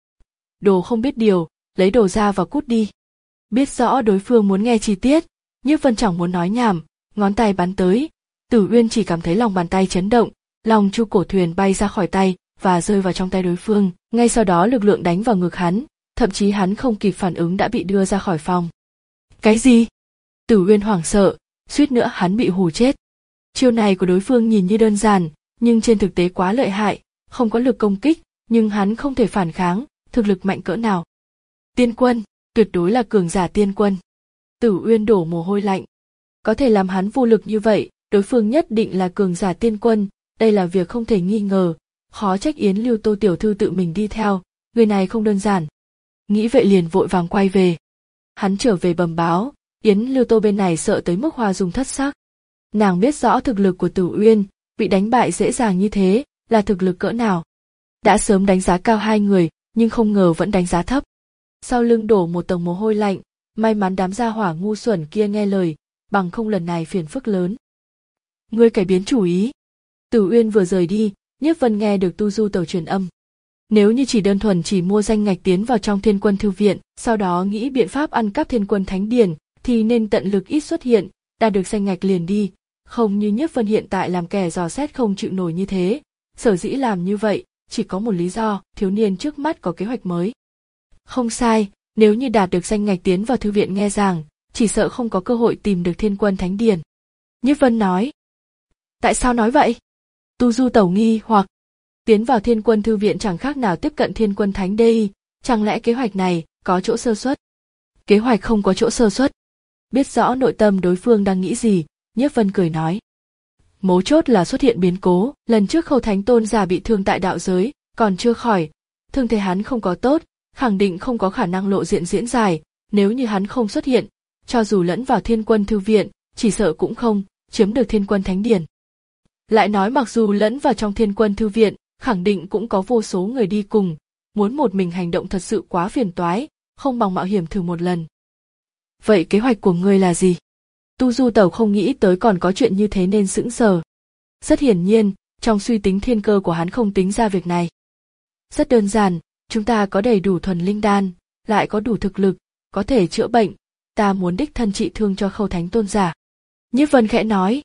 Đồ không biết điều, lấy đồ ra và cút đi. Biết rõ đối phương muốn nghe chi tiết, Nhiếp Vân chẳng muốn nói nhảm, ngón tay bắn tới. Tử Uyên chỉ cảm thấy lòng bàn tay chấn động, lòng chu cổ thuyền bay ra khỏi tay và rơi vào trong tay đối phương. Ngay sau đó lực lượng đánh vào ngực hắn, thậm chí hắn không kịp phản ứng đã bị đưa ra khỏi phòng. Cái gì? Tử Uyên hoảng sợ, suýt nữa hắn bị hù chết. Chiêu này của đối phương nhìn như đơn giản, nhưng trên thực tế quá lợi hại, không có lực công kích, nhưng hắn không thể phản kháng, thực lực mạnh cỡ nào. Tiên quân, tuyệt đối là cường giả tiên quân. Tử Uyên đổ mồ hôi lạnh. Có thể làm hắn vô lực như vậy, đối phương nhất định là cường giả tiên quân, đây là việc không thể nghi ngờ, khó trách Yến Lưu Tô tiểu thư tự mình đi theo, người này không đơn giản. Nghĩ vậy liền vội vàng quay về. Hắn trở về bẩm báo, Yến Lưu Tô bên này sợ tới mức hoa dung thất sắc. Nàng biết rõ thực lực của Tử Uyên, bị đánh bại dễ dàng như thế, là thực lực cỡ nào. Đã sớm đánh giá cao hai người, nhưng không ngờ vẫn đánh giá thấp. Sau lưng đổ một tầng mồ hôi lạnh, may mắn đám gia hỏa ngu xuẩn kia nghe lời, bằng không lần này phiền phức lớn. Ngươi cải biến chủ ý. Tử Uyên vừa rời đi, Nhiếp Vân nghe được Tu Du Tẩu truyền âm. Nếu như chỉ đơn thuần chỉ mua danh ngạch tiến vào trong Thiên Quân Thư viện, sau đó nghĩ biện pháp ăn cắp Thiên Quân Thánh Điển, thì nên tận lực ít xuất hiện, đạt được danh ngạch liền đi, không như Nhiếp Vân hiện tại làm kẻ dò xét không chịu nổi như thế. Sở dĩ làm như vậy, chỉ có một lý do, thiếu niên trước mắt có kế hoạch mới. Không sai, nếu như đạt được danh ngạch tiến vào thư viện nghe giảng, chỉ sợ không có cơ hội tìm được Thiên Quân Thánh Điển. Nhiếp Vân nói. Tại sao nói vậy? Tu Du Tẩu nghi hoặc. Tiến vào Thiên Quân Thư viện chẳng khác nào tiếp cận Thiên Quân Thánh Đê, chẳng lẽ kế hoạch này có chỗ sơ suất? Kế hoạch không có chỗ sơ suất. Biết rõ nội tâm đối phương đang nghĩ gì, Nhiếp Vân cười nói. Mấu chốt là xuất hiện biến cố, lần trước Khâu Thánh Tôn giả bị thương tại đạo giới, còn chưa khỏi, thương thế hắn không có tốt, khẳng định không có khả năng lộ diện diễn giải, nếu như hắn không xuất hiện, cho dù lẫn vào Thiên Quân Thư viện, chỉ sợ cũng không chiếm được Thiên Quân Thánh Điển. Lại nói mặc dù lẫn vào trong Thiên Quân Thư viện, khẳng định cũng có vô số người đi cùng, muốn một mình hành động thật sự quá phiền toái, không bằng mạo hiểm thử một lần. Vậy kế hoạch của ngươi là gì? Tu Du Tẩu không nghĩ tới còn có chuyện như thế nên sững sờ. Rất hiển nhiên, trong suy tính thiên cơ của hắn không tính ra việc này. Rất đơn giản, chúng ta có đầy đủ thuần linh đan, lại có đủ thực lực, có thể chữa bệnh, ta muốn đích thân trị thương cho Khâu Thánh Tôn giả. Nhiếp Vân khẽ nói.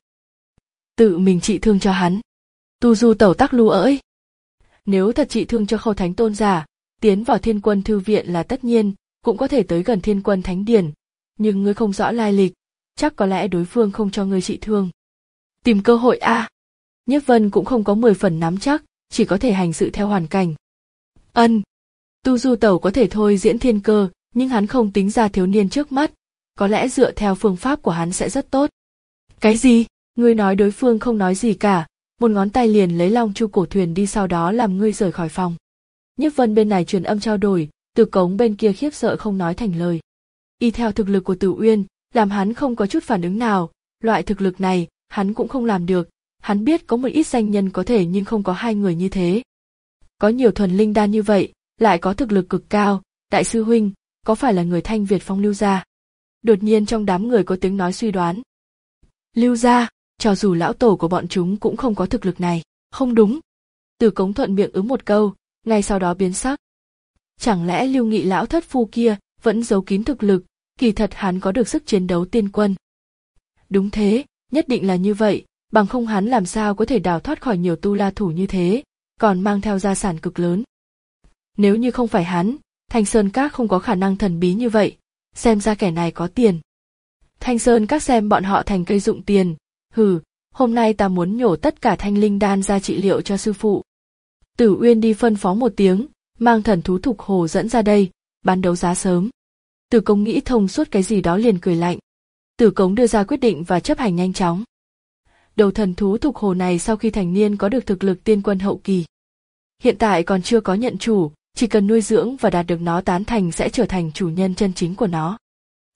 Tự mình trị thương cho hắn. Tu Du Tẩu tắc lu ỡi. Nếu thật trị thương cho Khâu Thánh Tôn giả, tiến vào Thiên Quân Thư viện là tất nhiên, cũng có thể tới gần Thiên Quân Thánh Điển, nhưng ngươi không rõ lai lịch, chắc có lẽ đối phương không cho ngươi trị thương. Tìm cơ hội a. À. Nhiếp Vân cũng không có mười phần nắm chắc, chỉ có thể hành sự theo hoàn cảnh. Ân. Tu Du Tẩu có thể thôi diễn thiên cơ, nhưng hắn không tính ra thiếu niên trước mắt, có lẽ dựa theo phương pháp của hắn sẽ rất tốt. Cái gì? Ngươi nói đối phương không nói gì cả, một ngón tay liền lấy long chu cổ thuyền đi, sau đó làm ngươi rời khỏi phòng. Nhiếp Vân bên này truyền âm trao đổi, Từ Cống bên kia khiếp sợ không nói thành lời. Y theo thực lực của Tử Uyên, làm hắn không có chút phản ứng nào, loại thực lực này, hắn cũng không làm được, hắn biết có một ít danh nhân có thể nhưng không có hai người như thế. Có nhiều thuần linh đan như vậy, lại có thực lực cực cao, đại sư huynh, có phải là người Thanh Việt Phong Lưu gia? Đột nhiên trong đám người có tiếng nói suy đoán. Lưu gia, cho dù lão tổ của bọn chúng cũng không có thực lực này, không đúng. Từ Cống thuận miệng ứng một câu, ngay sau đó biến sắc. Chẳng lẽ Lưu Nghị lão thất phu kia vẫn giấu kín thực lực, kỳ thật hắn có được sức chiến đấu tiên quân. Đúng thế, nhất định là như vậy, bằng không hắn làm sao có thể đào thoát khỏi nhiều tu la thủ như thế, còn mang theo gia sản cực lớn. Nếu như không phải hắn, Thanh Sơn Các không có khả năng thần bí như vậy, xem ra kẻ này có tiền. Thanh Sơn Các xem bọn họ thành cây dụng tiền, hừ, hôm nay ta muốn nhổ tất cả thanh linh đan ra trị liệu cho sư phụ. Tử Uyên đi phân phó một tiếng, mang thần thú Thục Hồ dẫn ra đây, bán đấu giá sớm. Tử Cống nghĩ thông suốt cái gì đó liền cười lạnh. Tử Cống đưa ra quyết định và chấp hành nhanh chóng. Đầu thần thú Thục Hồ này sau khi thành niên có được thực lực tiên quân hậu kỳ. Hiện tại còn chưa có nhận chủ, chỉ cần nuôi dưỡng và đạt được nó tán thành sẽ trở thành chủ nhân chân chính của nó.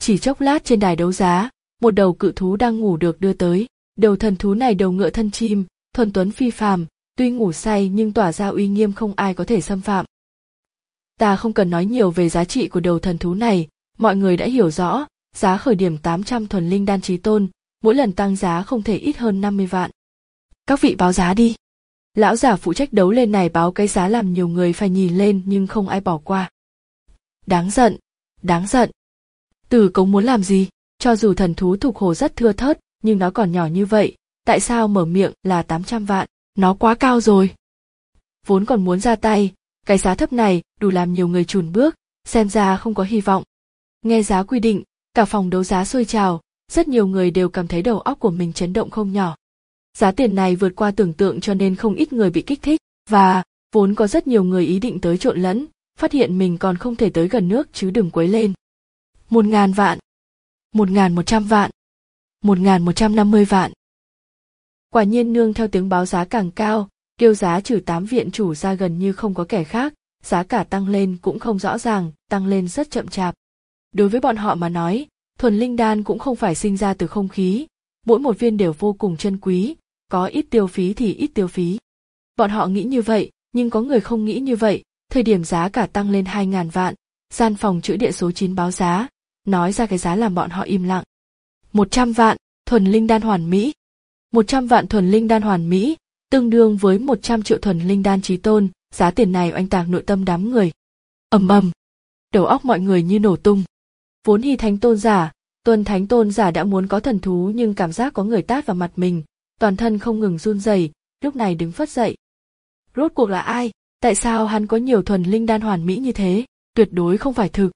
Chỉ chốc lát trên đài đấu giá, một đầu cự thú đang ngủ được đưa tới. Đầu thần thú này đầu ngựa thân chim, thuần tuấn phi phàm, tuy ngủ say nhưng tỏa ra uy nghiêm không ai có thể xâm phạm. Ta không cần nói nhiều về giá trị của đầu thần thú này, mọi người đã hiểu rõ, giá khởi điểm tám trăm thuần linh đan chí tôn, mỗi lần tăng giá không thể ít hơn năm mươi vạn. Các vị báo giá đi. Lão giả phụ trách đấu lên này báo cái giá làm nhiều người phải nhìn lên nhưng không ai bỏ qua. Đáng giận, đáng giận. Tử Cống muốn làm gì? Cho dù thần thú thục hồ rất thưa thớt, nhưng nó còn nhỏ như vậy, tại sao mở miệng là tám trăm vạn, nó quá cao rồi. Vốn còn muốn ra tay, cái giá thấp này đủ làm nhiều người chùn bước, xem ra không có hy vọng. Nghe giá quy định, cả phòng đấu giá sôi trào, rất nhiều người đều cảm thấy đầu óc của mình chấn động không nhỏ. Giá tiền này vượt qua tưởng tượng cho nên không ít người bị kích thích, và vốn có rất nhiều người ý định tới trộn lẫn, phát hiện mình còn không thể tới gần nước chứ đừng quấy lên. Một ngàn vạn, một ngàn một trăm vạn, một ngàn một trăm năm mươi vạn. Quả nhiên nương theo tiếng báo giá càng cao, kêu giá trừ tám viện chủ ra gần như không có kẻ khác, giá cả tăng lên cũng không rõ ràng, tăng lên rất chậm chạp. Đối với bọn họ mà nói, thuần linh đan cũng không phải sinh ra từ không khí, mỗi một viên đều vô cùng chân quý, có ít tiêu phí thì ít tiêu phí. Bọn họ nghĩ như vậy, nhưng có người không nghĩ như vậy, thời điểm giá cả tăng lên hai ngàn vạn, gian phòng trữ địa số chín báo giá, nói ra cái giá làm bọn họ im lặng. một trăm vạn, thuần linh đan hoàn mỹ. một trăm vạn thuần linh đan hoàn mỹ, tương đương với một trăm triệu thuần linh đan chí tôn, giá tiền này oanh tạc nội tâm đám người. Ầm ầm, đầu óc mọi người như nổ tung. Vốn Hy Thánh Tôn giả, Tuân Thánh Tôn giả đã muốn có thần thú nhưng cảm giác có người tát vào mặt mình, toàn thân không ngừng run rẩy, lúc này đứng phất dậy. Rốt cuộc là ai? Tại sao hắn có nhiều thuần linh đan hoàn mỹ như thế? Tuyệt đối không phải thực.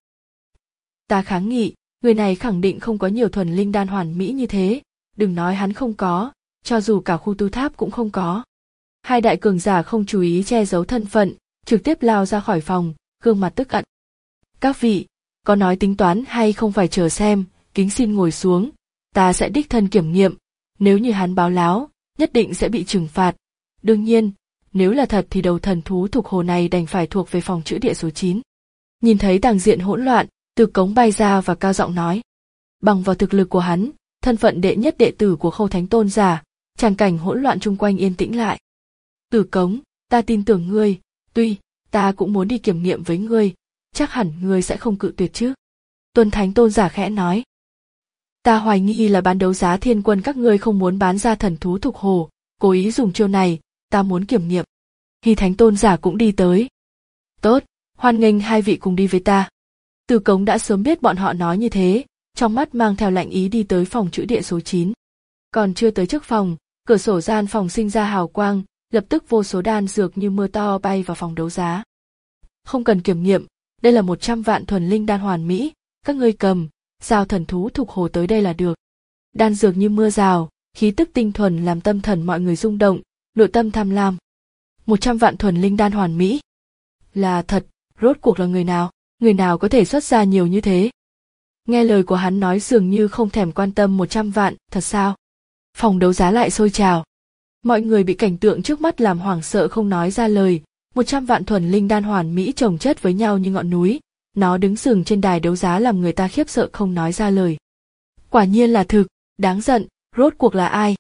Ta kháng nghị, người này khẳng định không có nhiều thuần linh đan hoàn mỹ như thế, đừng nói hắn không có, cho dù cả khu tu tháp cũng không có. Hai đại cường giả không chú ý che giấu thân phận, trực tiếp lao ra khỏi phòng, gương mặt tức ẩn. Các vị, có nói tính toán hay không phải chờ xem, kính xin ngồi xuống, ta sẽ đích thân kiểm nghiệm, nếu như hắn báo láo, nhất định sẽ bị trừng phạt. Đương nhiên, nếu là thật thì đầu thần thú thục hồ này đành phải thuộc về phòng trữ địa số chín. Nhìn thấy tàng diện hỗn loạn, Từ Cống bay ra và cao giọng nói. Bằng vào thực lực của hắn, thân phận đệ nhất đệ tử của Khâu Thánh Tôn giả, tràng cảnh hỗn loạn chung quanh yên tĩnh lại. Từ Cống, ta tin tưởng ngươi, tuy ta cũng muốn đi kiểm nghiệm với ngươi, chắc hẳn ngươi sẽ không cự tuyệt chứ. Tuân Thánh Tôn giả khẽ nói. Ta hoài nghi là bán đấu giá thiên quân các ngươi không muốn bán ra thần thú thục hồ, cố ý dùng chiêu này, ta muốn kiểm nghiệm. Hy Thánh Tôn giả cũng đi tới. Tốt, hoan nghênh hai vị cùng đi với ta. Từ Cống đã sớm biết bọn họ nói như thế, trong mắt mang theo lạnh ý đi tới phòng trữ địa số chín. Còn chưa tới trước phòng, cửa sổ gian phòng sinh ra hào quang, lập tức vô số đan dược như mưa to bay vào phòng đấu giá. Không cần kiểm nghiệm, đây là một trăm vạn thuần linh đan hoàn mỹ, các ngươi cầm, giao thần thú thục hồ tới đây là được. Đan dược như mưa rào, khí tức tinh thuần làm tâm thần mọi người rung động, nội tâm tham lam. Một trăm vạn thuần linh đan hoàn mỹ. Là thật, rốt cuộc là người nào, người nào có thể xuất ra nhiều như thế? Nghe lời của hắn nói dường như không thèm quan tâm một trăm vạn, thật sao? Phòng đấu giá lại sôi trào. Mọi người bị cảnh tượng trước mắt làm hoảng sợ không nói ra lời, một trăm vạn thuần linh đan hoàn mỹ chồng chất với nhau như ngọn núi, nó đứng sừng trên đài đấu giá làm người ta khiếp sợ không nói ra lời. Quả nhiên là thực, đáng giận, rốt cuộc là ai?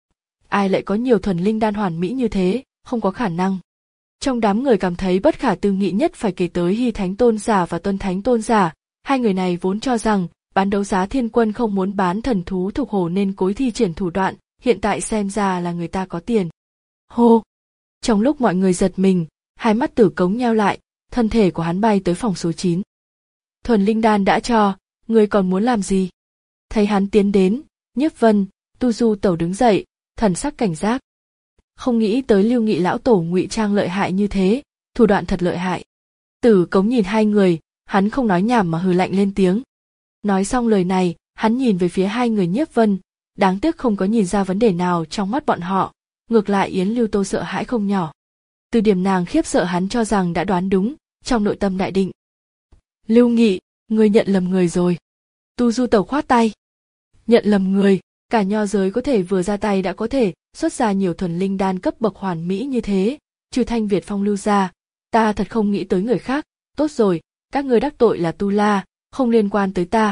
Ai lại có nhiều thuần linh đan hoàn mỹ như thế, không có khả năng. Trong đám người cảm thấy bất khả tư nghị nhất phải kể tới Hy Thánh Tôn giả và Tuân Thánh Tôn giả, hai người này vốn cho rằng bán đấu giá thiên quân không muốn bán thần thú thục hồ nên cố ý thi triển thủ đoạn, hiện tại xem ra là người ta có tiền. Hô! Trong lúc mọi người giật mình, hai mắt Tử Cống nheo lại, thân thể của hắn bay tới phòng số chín. Thuần linh đan đã cho, ngươi còn muốn làm gì? Thấy hắn tiến đến, Nhiếp Vân, Tu Du Tẩu đứng dậy, thần sắc cảnh giác. Không nghĩ tới Lưu Nghị lão tổ ngụy trang lợi hại như thế, thủ đoạn thật lợi hại. Tử Cống nhìn hai người, hắn không nói nhảm mà hừ lạnh lên tiếng. Nói xong lời này, hắn nhìn về phía hai người Nhiếp Vân, đáng tiếc không có nhìn ra vấn đề nào trong mắt bọn họ, ngược lại Yến Lưu Tô sợ hãi không nhỏ. Từ điểm nàng khiếp sợ hắn cho rằng đã đoán đúng, trong nội tâm đại định. Lưu Nghị, ngươi nhận lầm người rồi. Tu Du Tẩu khoát tay. Nhận lầm người, cả nho giới có thể vừa ra tay đã có thể xuất ra nhiều thuần linh đan cấp bậc hoàn mỹ như thế, trừ Thanh Việt Phong lưu ra, ta thật không nghĩ tới người khác. Tốt rồi, các ngươi đắc tội là Tu La, không liên quan tới ta,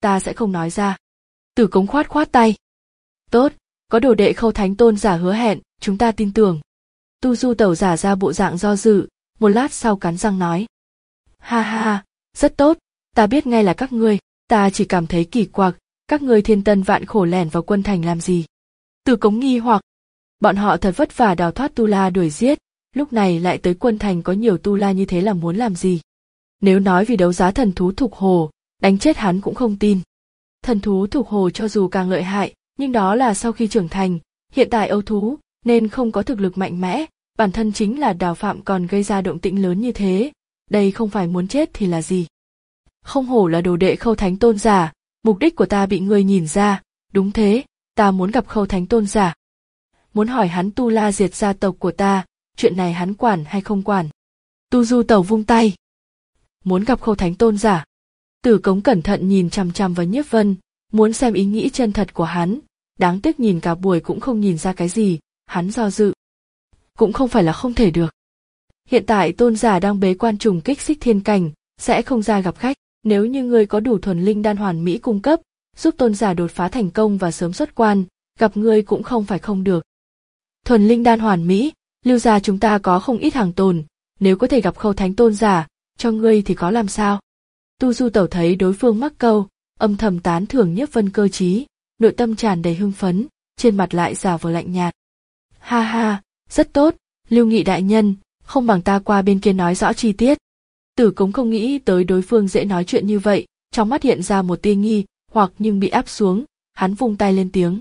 ta sẽ không nói ra. Tử Cống khoát khoát tay. Tốt, có đồ đệ Khâu Thánh Tôn giả hứa hẹn, chúng ta tin tưởng. Tu Du Tẩu giả ra bộ dạng do dự, một lát sau cắn răng nói. Ha ha ha, rất tốt, ta biết ngay là các ngươi, ta chỉ cảm thấy kỳ quặc, các ngươi thiên tân vạn khổ lẻn vào quân thành làm gì? Tử Cống nghi hoặc, bọn họ thật vất vả đào thoát tu la đuổi giết, lúc này lại tới quân thành có nhiều tu la như thế là muốn làm gì? Nếu nói vì đấu giá thần thú Thục Hồ, đánh chết hắn cũng không tin. Thần thú Thục Hồ cho dù càng lợi hại, nhưng đó là sau khi trưởng thành, hiện tại ấu thú, nên không có thực lực mạnh mẽ, bản thân chính là Đào Phạm còn gây ra động tĩnh lớn như thế, đây không phải muốn chết thì là gì. Không hổ là đồ đệ Khâu Thánh Tôn giả, mục đích của ta bị ngươi nhìn ra, đúng thế, ta muốn gặp Khâu Thánh Tôn giả. Muốn hỏi hắn tu la diệt gia tộc của ta, chuyện này hắn quản hay không quản. Tu Du Tẩu vung tay. Muốn gặp Khâu Thánh Tôn giả. Tử Cống cẩn thận nhìn chằm chằm vào Nhiếp Vân, muốn xem ý nghĩ chân thật của hắn, đáng tiếc nhìn cả buổi cũng không nhìn ra cái gì, hắn do dự. Cũng không phải là không thể được. Hiện tại tôn giả đang bế quan trùng kích Xích Thiên cảnh, sẽ không ra gặp khách, nếu như ngươi có đủ thuần linh đan hoàn mỹ cung cấp, giúp tôn giả đột phá thành công và sớm xuất quan, gặp ngươi cũng không phải không được. Thuần linh đan hoàn mỹ, Lưu gia chúng ta có không ít hàng tồn, nếu có thể gặp Khâu Thánh Tôn giả, cho ngươi thì có làm sao? Tu Du Tẩu thấy đối phương mắc câu, âm thầm tán thưởng Nhiếp Vân cơ trí, nội tâm tràn đầy hưng phấn, trên mặt lại giả vờ lạnh nhạt. Ha ha, rất tốt, Lưu Nghị đại nhân, không bằng ta qua bên kia nói rõ chi tiết. Tử Cống không nghĩ tới đối phương dễ nói chuyện như vậy, trong mắt hiện ra một tia nghi, hoặc nhưng bị áp xuống, hắn vung tay lên tiếng.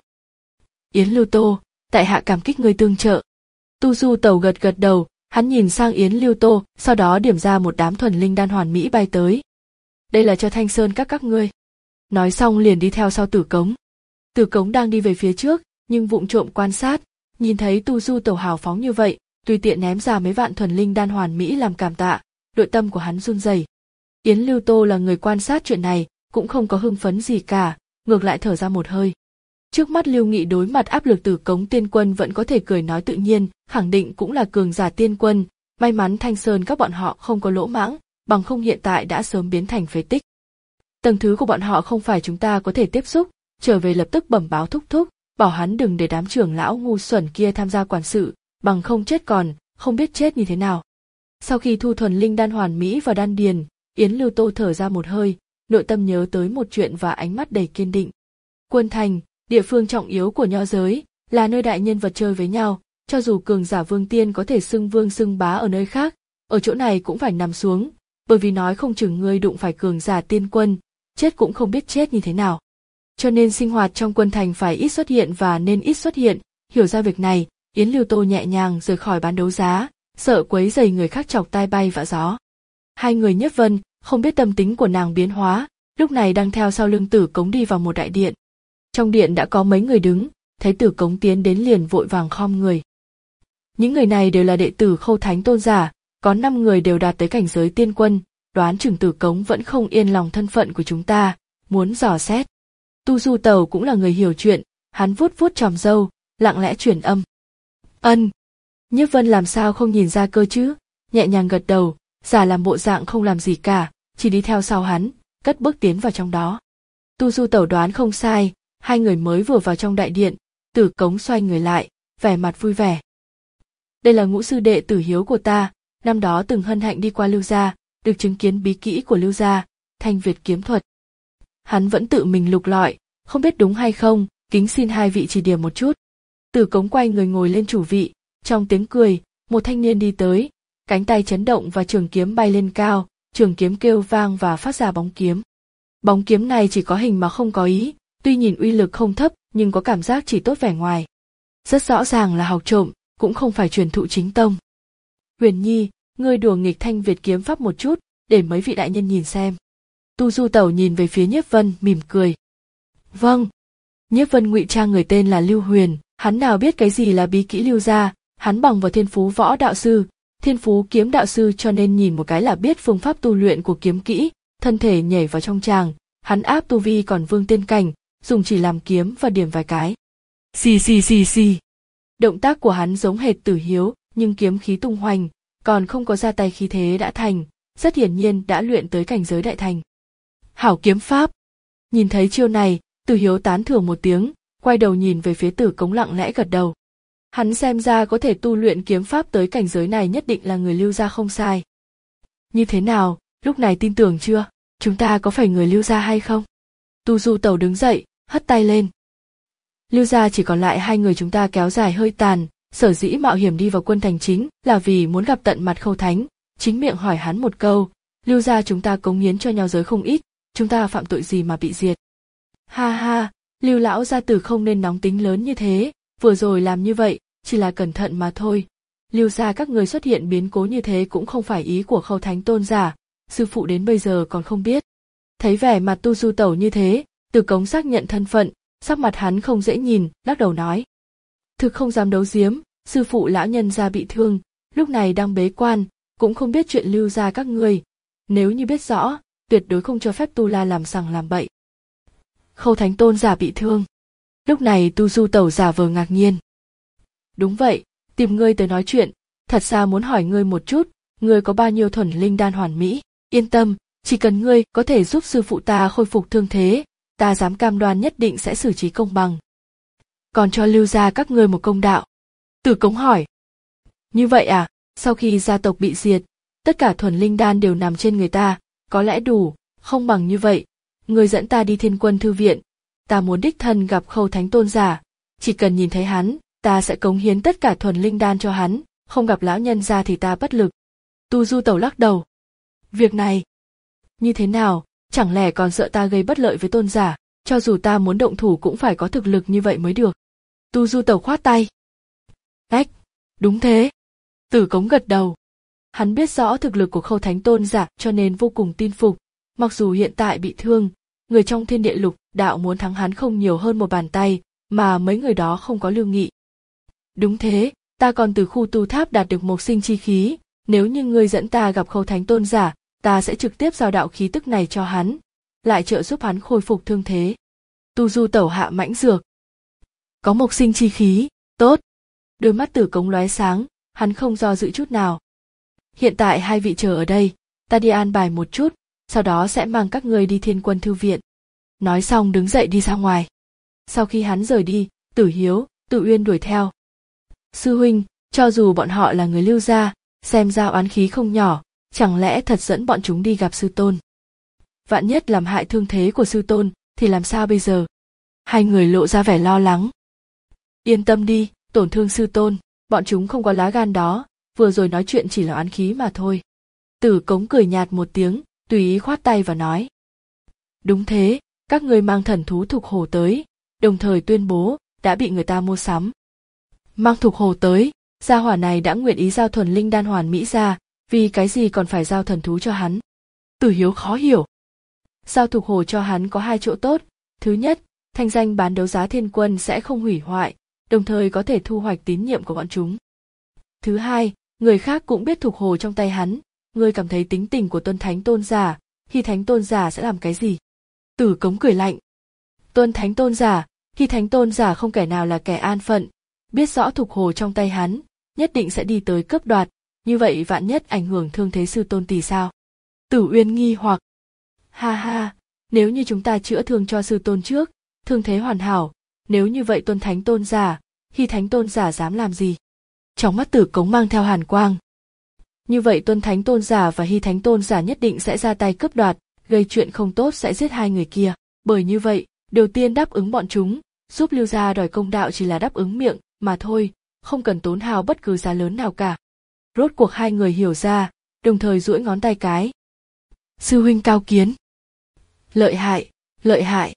Yến Lưu Tô, tại hạ cảm kích ngươi tương trợ. Tu Du Tẩu gật gật đầu, hắn nhìn sang Yến Lưu Tô, sau đó điểm ra một đám thuần linh đan hoàn mỹ bay tới. Đây là cho Thanh Sơn các các ngươi. Nói xong liền đi theo sau Tử Cống. Tử Cống đang đi về phía trước, nhưng vụng trộm quan sát, nhìn thấy Tu Du Tẩu hào phóng như vậy, tùy tiện ném ra mấy vạn thuần linh đan hoàn mỹ làm cảm tạ, nội tâm của hắn run rẩy. Yến Lưu Tô là người quan sát chuyện này, cũng không có hưng phấn gì cả, ngược lại thở ra một hơi. Trước mắt Lưu Nghị đối mặt áp lực Tử Cống tiên quân vẫn có thể cười nói tự nhiên, khẳng định cũng là cường giả tiên quân, may mắn Thanh Sơn các bọn họ không có lỗ mãng, bằng không hiện tại đã sớm biến thành phế tích. Tầng thứ của bọn họ không phải chúng ta có thể tiếp xúc, trở về lập tức bẩm báo thúc thúc, bảo hắn đừng để đám trưởng lão ngu xuẩn kia tham gia quản sự, bằng không chết còn, không biết chết như thế nào. Sau khi thu thuần linh đan hoàn mỹ vào đan điền, Yến Lưu Tô thở ra một hơi, nội tâm nhớ tới một chuyện và ánh mắt đầy kiên định. Quân thành, địa phương trọng yếu của nho giới, là nơi đại nhân vật chơi với nhau, cho dù cường giả vương tiên có thể xưng vương xưng bá ở nơi khác, ở chỗ này cũng phải nằm xuống, bởi vì nói không chừng ngươi đụng phải cường giả tiên quân, chết cũng không biết chết như thế nào. Cho nên sinh hoạt trong quân thành phải ít xuất hiện và nên ít xuất hiện, hiểu ra việc này, Yến Lưu Tô nhẹ nhàng rời khỏi bán đấu giá, sợ quấy rầy người khác chọc tai bay vạ gió. Hai người Nhiếp Vân, không biết tâm tính của nàng biến hóa, lúc này đang theo sau lưng Tử Cống đi vào một đại điện. Trong điện đã có mấy người đứng, thấy Tử Cống tiến đến liền vội vàng khom người. Những người này đều là đệ tử Khâu Thánh Tôn giả, có năm người đều đạt tới cảnh giới tiên quân, đoán chừng Tử Cống vẫn không yên lòng thân phận của chúng ta, muốn dò xét. Tu Du Tẩu cũng là người hiểu chuyện, hắn vuốt vuốt tròm râu, lặng lẽ truyền âm. Ân. Nhiếp Vân làm sao không nhìn ra cơ chứ, nhẹ nhàng gật đầu, giả làm bộ dạng không làm gì cả, chỉ đi theo sau hắn, cất bước tiến vào trong đó. Tu Du Tẩu đoán không sai, hai người mới vừa vào trong đại điện, Tử Cống xoay người lại, vẻ mặt vui vẻ. Đây là ngũ sư đệ Tử Hiếu của ta, năm đó từng hân hạnh đi qua Lưu gia, được chứng kiến bí kỹ của Lưu gia, Thanh Việt kiếm thuật. Hắn vẫn tự mình lục lọi, không biết đúng hay không, kính xin hai vị chỉ điểm một chút. Tử Cống quay người ngồi lên chủ vị, trong tiếng cười, một thanh niên đi tới, cánh tay chấn động và trường kiếm bay lên cao, trường kiếm kêu vang và phát ra bóng kiếm. Bóng kiếm này chỉ có hình mà không có ý, tuy nhìn uy lực không thấp nhưng có cảm giác chỉ tốt vẻ ngoài. Rất rõ ràng là học trộm, cũng không phải truyền thụ chính tông. Huyền Nhi, ngươi đùa nghịch Thanh Việt kiếm pháp một chút, để mấy vị đại nhân nhìn xem. Tu Du Tẩu nhìn về phía Nhiếp Vân mỉm cười. Vâng. Nhiếp Vân ngụy trang người tên là Lưu Huyền, hắn nào biết cái gì là bí kỹ Lưu gia, hắn bằng vào thiên phú võ đạo sư, thiên phú kiếm đạo sư cho nên nhìn một cái là biết phương pháp tu luyện của kiếm kỹ, thân thể nhảy vào trong tràng, hắn áp tu vi còn vương tiên cảnh, dùng chỉ làm kiếm và điểm vài cái. Xì xì xì xì. Động tác của hắn giống hệt Tử Hiếu, nhưng kiếm khí tung hoành, còn không có ra tay khí thế đã thành, rất hiển nhiên đã luyện tới cảnh giới đại thành. Hảo kiếm pháp. Nhìn thấy chiêu này, Tử Hiếu tán thưởng một tiếng, quay đầu nhìn về phía Tử Cống lặng lẽ gật đầu. Hắn xem ra có thể tu luyện kiếm pháp tới cảnh giới này nhất định là người Lưu gia không sai. Như thế nào, lúc này tin tưởng chưa? Chúng ta có phải người Lưu gia hay không? Tu Du Tẩu đứng dậy, hất tay lên. Lưu gia chỉ còn lại hai người chúng ta kéo dài hơi tàn, sở dĩ mạo hiểm đi vào quân thành chính là vì muốn gặp tận mặt Khâu Thánh, chính miệng hỏi hắn một câu, Lưu gia chúng ta cống hiến cho nhau giới không ít, chúng ta phạm tội gì mà bị diệt? Ha ha, Lưu lão gia tử không nên nóng tính lớn như thế, vừa rồi làm như vậy, chỉ là cẩn thận mà thôi. Lưu gia các người xuất hiện biến cố như thế cũng không phải ý của Khâu Thánh tôn giả, sư phụ đến bây giờ còn không biết. Thấy vẻ mặt Tu Du Tẩu như thế, Tử Cống xác nhận thân phận, sắc mặt hắn không dễ nhìn, lắc đầu nói. Thực không dám đấu giếm, sư phụ lão nhân gia bị thương, lúc này đang bế quan, cũng không biết chuyện Lưu gia các người. Nếu như biết rõ, tuyệt đối không cho phép Tu La làm sằng làm bậy. Khâu Thánh tôn giả bị thương. Lúc này Tu Du Tẩu giả vờ ngạc nhiên. Đúng vậy, tìm ngươi tới nói chuyện, thật ra muốn hỏi ngươi một chút, ngươi có bao nhiêu thuần linh đan hoàn mỹ, yên tâm, chỉ cần ngươi có thể giúp sư phụ ta khôi phục thương thế, ta dám cam đoan nhất định sẽ xử trí công bằng. Còn cho Lưu gia các ngươi một công đạo. Tử Cống hỏi. Như vậy à, sau khi gia tộc bị diệt, tất cả thuần linh đan đều nằm trên người ta, có lẽ đủ, không bằng như vậy, ngươi dẫn ta đi Thiên Quân thư viện, ta muốn đích thân gặp Khâu Thánh tôn giả, chỉ cần nhìn thấy hắn, ta sẽ cống hiến tất cả thuần linh đan cho hắn, không gặp lão nhân gia thì ta bất lực. Tu Du Tẩu lắc đầu. Việc này, như thế nào, chẳng lẽ còn sợ ta gây bất lợi với tôn giả, cho dù ta muốn động thủ cũng phải có thực lực như vậy mới được. Tu Du Tẩu khoát tay. Ách, đúng thế. Tử Cống gật đầu. Hắn biết rõ thực lực của Khâu Thánh tôn giả cho nên vô cùng tin phục, mặc dù hiện tại bị thương, người trong thiên địa lục đạo muốn thắng hắn không nhiều hơn một bàn tay, mà mấy người đó không có lương nghị. Đúng thế, ta còn từ khu tu tháp đạt được một sinh chi khí, nếu như ngươi dẫn ta gặp Khâu Thánh tôn giả, ta sẽ trực tiếp giao đạo khí tức này cho hắn, lại trợ giúp hắn khôi phục thương thế. Tu Du Tẩu hạ mãnh dược. Có một sinh chi khí, tốt. Đôi mắt Tử Cống lóe sáng, hắn không do dự chút nào. Hiện tại hai vị chờ ở đây, ta đi an bài một chút, sau đó sẽ mang các ngươi đi Thiên Quân thư viện. Nói xong đứng dậy đi ra ngoài. Sau khi hắn rời đi, Tử Hiếu, Tử Uyên đuổi theo. Sư huynh, cho dù bọn họ là người Lưu gia, xem ra oán khí không nhỏ, chẳng lẽ thật dẫn bọn chúng đi gặp sư tôn? Vạn nhất làm hại thương thế của sư tôn, thì làm sao bây giờ? Hai người lộ ra vẻ lo lắng. Yên tâm đi, tổn thương sư tôn, bọn chúng không có lá gan đó, vừa rồi nói chuyện chỉ là oán khí mà thôi. Tử Cống cười nhạt một tiếng, tùy ý khoát tay và nói. Đúng thế, các ngươi mang thần thú Thục Hổ tới, đồng thời tuyên bố, đã bị người ta mua sắm. Mang Thục Hổ tới, gia hỏa này đã nguyện ý giao thuần linh đan hoàn mỹ ra, vì cái gì còn phải giao thần thú cho hắn? Tử Hiếu khó hiểu. Giao Thục Hổ cho hắn có hai chỗ tốt, thứ nhất, thanh danh bán đấu giá Thiên Quân sẽ không hủy hoại, đồng thời có thể thu hoạch tín nhiệm của bọn chúng. Thứ hai, người khác cũng biết Thục Hổ trong tay hắn, ngươi cảm thấy tính tình của Tuân Thánh tôn giả, Hy Thánh tôn giả sẽ làm cái gì? Tử Cống cười lạnh. Tuân Thánh tôn giả, Hy Thánh tôn giả không kẻ nào là kẻ an phận, biết rõ Thục Hổ trong tay hắn, nhất định sẽ đi tới cướp đoạt, như vậy vạn nhất ảnh hưởng thương thế sư tôn thì sao? Tử Uyên nghi hoặc. Ha ha, nếu như chúng ta chữa thương cho sư tôn trước, thương thế hoàn hảo, nếu như vậy Tuân Thánh tôn giả, Hy Thánh tôn giả dám làm gì? Trong mắt Tử Cống mang theo hàn quang. Như vậy Tuân Thánh tôn giả và Hy Thánh tôn giả nhất định sẽ ra tay cướp đoạt, gây chuyện không tốt sẽ giết hai người kia. Bởi như vậy, đầu tiên đáp ứng bọn chúng, giúp Lưu gia đòi công đạo chỉ là đáp ứng miệng mà thôi, không cần tốn hao bất cứ giá lớn nào cả. Rốt cuộc hai người hiểu ra, đồng thời duỗi ngón tay cái. Sư huynh cao kiến. Lợi hại, lợi hại.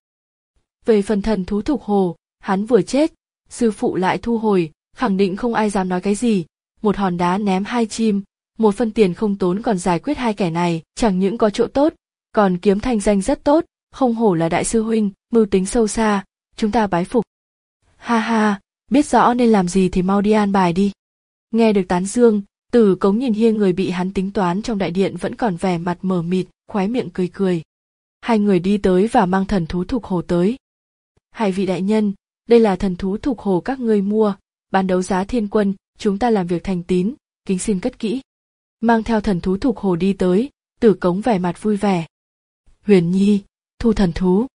Về phần thần thú Thục Hổ, hắn vừa chết, sư phụ lại thu hồi, khẳng định không ai dám nói cái gì. Một hòn đá ném hai chim, một phân tiền không tốn còn giải quyết hai kẻ này, chẳng những có chỗ tốt, còn kiếm thanh danh rất tốt, không hổ là đại sư huynh, mưu tính sâu xa, chúng ta bái phục. Ha ha, biết rõ nên làm gì thì mau đi an bài đi. Nghe được tán dương, Tử Cống nhìn hiên người bị hắn tính toán trong đại điện vẫn còn vẻ mặt mờ mịt, khóe miệng cười cười. Hai người đi tới và mang thần thú Thục Hổ tới. Hai vị đại nhân, đây là thần thú Thục Hổ các ngươi mua, bán đấu giá Thiên Quân, chúng ta làm việc thành tín, kính xin cất kỹ. Mang theo thần thú Thục Hổ đi tới, Tử Cống vẻ mặt vui vẻ. Huyền Nhi, thu thần thú.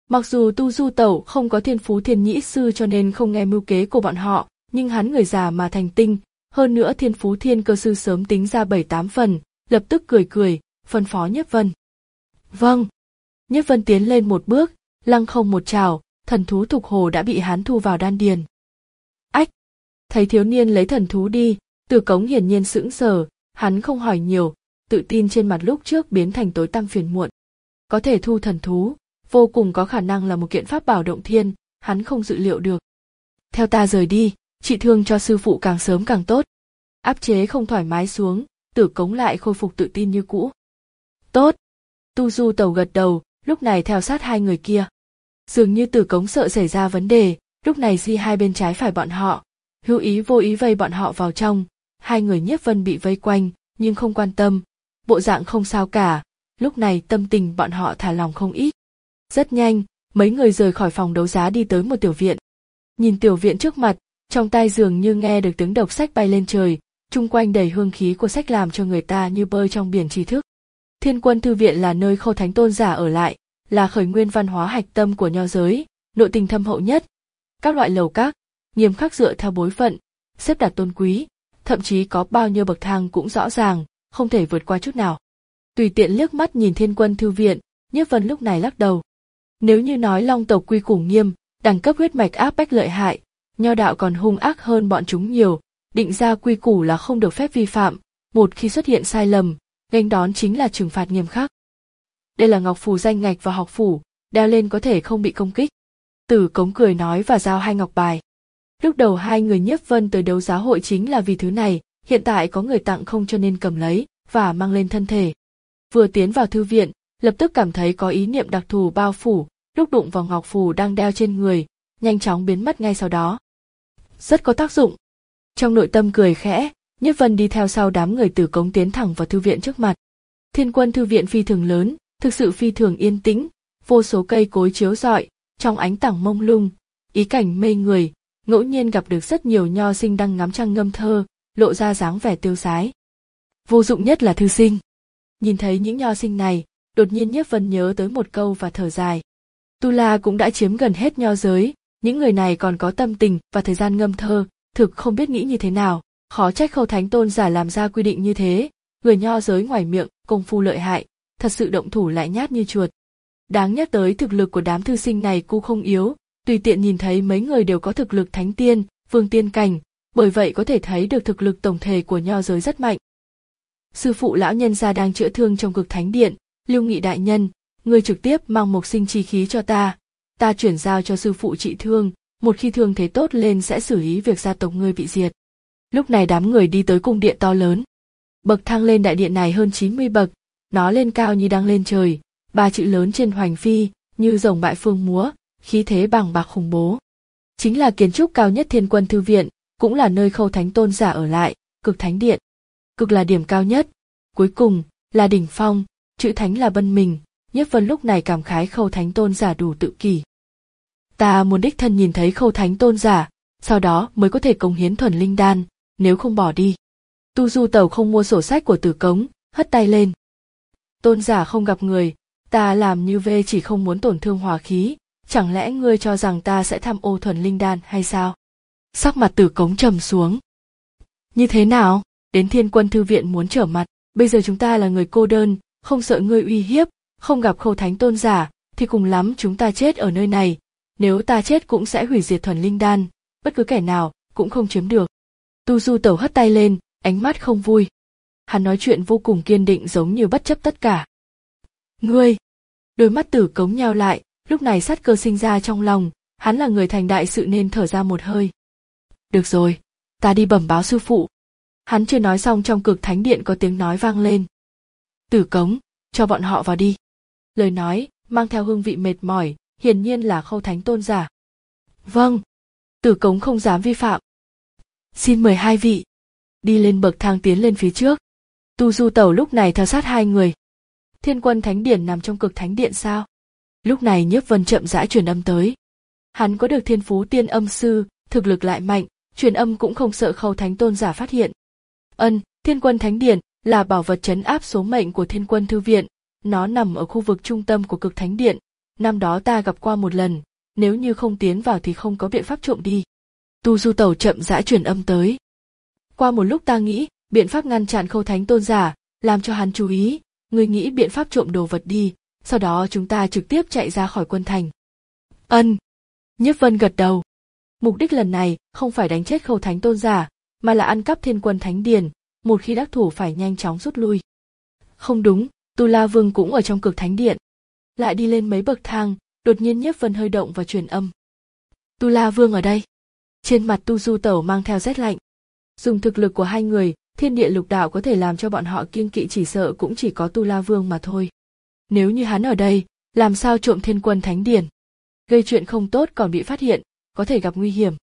Mặc dù Tu Du Tẩu không có thiên phú thiên nhĩ sư cho nên không nghe mưu kế của bọn họ, nhưng hắn người già mà thành tinh, hơn nữa thiên phú thiên cơ sư sớm tính ra bảy tám phần, lập tức cười cười, phân phó Nhiếp Vân. Vâng. Nhiếp Vân tiến lên một bước, lăng không một trảo, thần thú thục hồ đã bị hắn thu vào đan điền. Ách! Thấy thiếu niên lấy thần thú đi, Từ Cống hiển nhiên sững sờ, hắn không hỏi nhiều, tự tin trên mặt lúc trước biến thành tối tăm phiền muộn. Có thể thu thần thú, vô cùng có khả năng là một kiện pháp bảo động thiên, hắn không dự liệu được. Theo ta rời đi, trị thương cho sư phụ càng sớm càng tốt. Áp chế không thoải mái xuống, Tử Cống lại khôi phục tự tin như cũ. Tốt. Tu Du Tẩu gật đầu, lúc này theo sát hai người kia. Dường như Tử Cống sợ xảy ra vấn đề, lúc này di hai bên trái phải bọn họ, hữu ý vô ý vây bọn họ vào trong. Hai người Nhiếp Vân bị vây quanh, nhưng không quan tâm, bộ dạng không sao cả. Lúc này tâm tình bọn họ thả lòng không ít. Rất nhanh, mấy người rời khỏi phòng đấu giá đi tới một tiểu viện. Nhìn tiểu viện trước mặt, trong tai dường như nghe được tiếng đọc sách bay lên trời, chung quanh đầy hương khí của sách làm cho người ta như bơi trong biển tri thức. Thiên Quân Thư Viện là nơi Khâu Thánh Tôn giả ở lại, là khởi nguyên văn hóa hạch tâm của nho giới, nội tình thâm hậu nhất. Các loại lầu các, nghiêm khắc dựa theo bối phận, xếp đặt tôn quý, thậm chí có bao nhiêu bậc thang cũng rõ ràng, không thể vượt qua chút nào. Tùy tiện liếc mắt nhìn Thiên Quân Thư Viện, Nhiếp Vân lúc này lắc đầu. Nếu như nói Long tộc quy củ nghiêm, đẳng cấp huyết mạch áp bách lợi hại, nho đạo còn hung ác hơn bọn chúng nhiều, định ra quy củ là không được phép vi phạm, một khi xuất hiện sai lầm, nghênh đón chính là trừng phạt nghiêm khắc. Đây là ngọc phù danh ngạch vào học phủ, đeo lên có thể không bị công kích. Tử Cống cười nói và giao hai ngọc bài. Lúc đầu hai người Nhiếp Vân tới đấu giá hội chính là vì thứ này, hiện tại có người tặng không cho nên cầm lấy và mang lên thân thể. Vừa tiến vào thư viện, lập tức cảm thấy có ý niệm đặc thù bao phủ, lúc đụng vào ngọc phù đang đeo trên người, nhanh chóng biến mất ngay sau đó. Rất có tác dụng. Trong nội tâm cười khẽ, Nhiếp Vân đi theo sau đám người Tử Cống tiến thẳng vào thư viện trước mặt. Thiên Quân Thư Viện phi thường lớn, thực sự phi thường yên tĩnh, vô số cây cối chiếu rọi, trong ánh tảng mông lung, ý cảnh mê người, ngẫu nhiên gặp được rất nhiều nho sinh đang ngắm trăng ngâm thơ, lộ ra dáng vẻ tiêu sái. Vô dụng nhất là thư sinh. Nhìn thấy những nho sinh này, đột nhiên Nhiếp Vân nhớ tới một câu và thở dài. Tu La cũng đã chiếm gần hết nho giới, những người này còn có tâm tình và thời gian ngâm thơ, thực không biết nghĩ như thế nào, khó trách Khâu Thánh Tôn giả làm ra quy định như thế, người nho giới ngoài miệng công phu lợi hại, thật sự động thủ lại nhát như chuột. Đáng nhắc tới thực lực của đám thư sinh này cũng không yếu, tùy tiện nhìn thấy mấy người đều có thực lực thánh tiên, vương tiên cảnh, bởi vậy có thể thấy được thực lực tổng thể của nho giới rất mạnh. Sư phụ lão nhân gia đang chữa thương trong Cực Thánh Điện, Lưu Nghị đại nhân, ngươi trực tiếp mang mộc sinh chi khí cho ta, ta chuyển giao cho sư phụ trị thương, một khi thương thế tốt lên sẽ xử lý việc gia tộc ngươi bị diệt. Lúc này đám người đi tới cung điện to lớn. Bậc thang lên đại điện này hơn chín mươi bậc, nó lên cao như đang lên trời, ba chữ lớn trên hoành phi, như rồng bại phương múa, khí thế bàng bạc khủng bố. Chính là kiến trúc cao nhất Thiên Quân Thư Viện, cũng là nơi Khâu Thánh Tôn giả ở lại, Cực Thánh Điện. Cực là điểm cao nhất, cuối cùng là đỉnh phong, chữ thánh là bân mình. Nhiếp Vân lúc này cảm khái Khâu Thánh Tôn giả đủ tự kỷ. Ta muốn đích thân nhìn thấy Khâu Thánh Tôn giả, sau đó mới có thể cống hiến thuần linh đan, nếu không bỏ đi. Tu Du Tẩu không mua sổ sách của Tử Cống, hất tay lên. Tôn giả không gặp người, ta làm như vê chỉ không muốn tổn thương hòa khí, chẳng lẽ ngươi cho rằng ta sẽ tham ô thuần linh đan hay sao? Sắc mặt Tử Cống trầm xuống. Như thế nào? Đến Thiên Quân Thư Viện muốn trở mặt, bây giờ chúng ta là người cô đơn, không sợ ngươi uy hiếp, không gặp Khâu Thánh Tôn giả, thì cùng lắm chúng ta chết ở nơi này, nếu ta chết cũng sẽ hủy diệt thuần linh đan, bất cứ kẻ nào cũng không chiếm được. Tu Du Tẩu hất tay lên, ánh mắt không vui. Hắn nói chuyện vô cùng kiên định giống như bất chấp tất cả. Ngươi! Đôi mắt Tử Cống nheo lại, lúc này sát cơ sinh ra trong lòng, hắn là người thành đại sự nên thở ra một hơi. Được rồi, ta đi bẩm báo sư phụ. Hắn chưa nói xong trong Cực Thánh Điện có tiếng nói vang lên. Tử Cống, cho bọn họ vào đi. Lời nói mang theo hương vị mệt mỏi, hiển nhiên là Khâu Thánh Tôn giả. Vâng. Tử Cống không dám vi phạm. Xin mời hai vị. Đi lên bậc thang tiến lên phía trước. Tu Du Tẩu lúc này theo sát hai người. Thiên Quân Thánh Điển nằm trong Cực Thánh Điện sao? Lúc này Nhiếp Vân chậm rãi truyền âm tới. Hắn có được thiên phú tiên âm sư, thực lực lại mạnh, truyền âm cũng không sợ Khâu Thánh Tôn giả phát hiện. Ân, Thiên Quân Thánh Điển là bảo vật trấn áp số mệnh của Thiên Quân Thư Viện, nó nằm ở khu vực trung tâm của Cực Thánh Điện, năm đó ta gặp qua một lần, nếu như không tiến vào thì không có biện pháp trộm đi. Tu Du Tẩu chậm rãi truyền âm tới. Qua một lúc ta nghĩ, biện pháp ngăn chặn Khâu Thánh Tôn giả, làm cho hắn chú ý, ngươi nghĩ biện pháp trộm đồ vật đi, sau đó chúng ta trực tiếp chạy ra khỏi quân thành. Ân. Nhiếp Vân gật đầu. Mục đích lần này không phải đánh chết Khâu Thánh Tôn giả, mà là ăn cắp Thiên Quân Thánh Điển, một khi đắc thủ phải nhanh chóng rút lui. Không đúng, Tu La Vương cũng ở trong Cực Thánh Điện. Lại đi lên mấy bậc thang, đột nhiên Nhiếp Vân hơi động và truyền âm. Tu La Vương ở đây. Trên mặt Tu Du Tẩu mang theo rét lạnh. Dùng thực lực của hai người, thiên địa lục đạo có thể làm cho bọn họ kiêng kỵ chỉ sợ cũng chỉ có Tu La Vương mà thôi. Nếu như hắn ở đây, làm sao trộm Thiên Quân Thánh Điển? Gây chuyện không tốt còn bị phát hiện, có thể gặp nguy hiểm.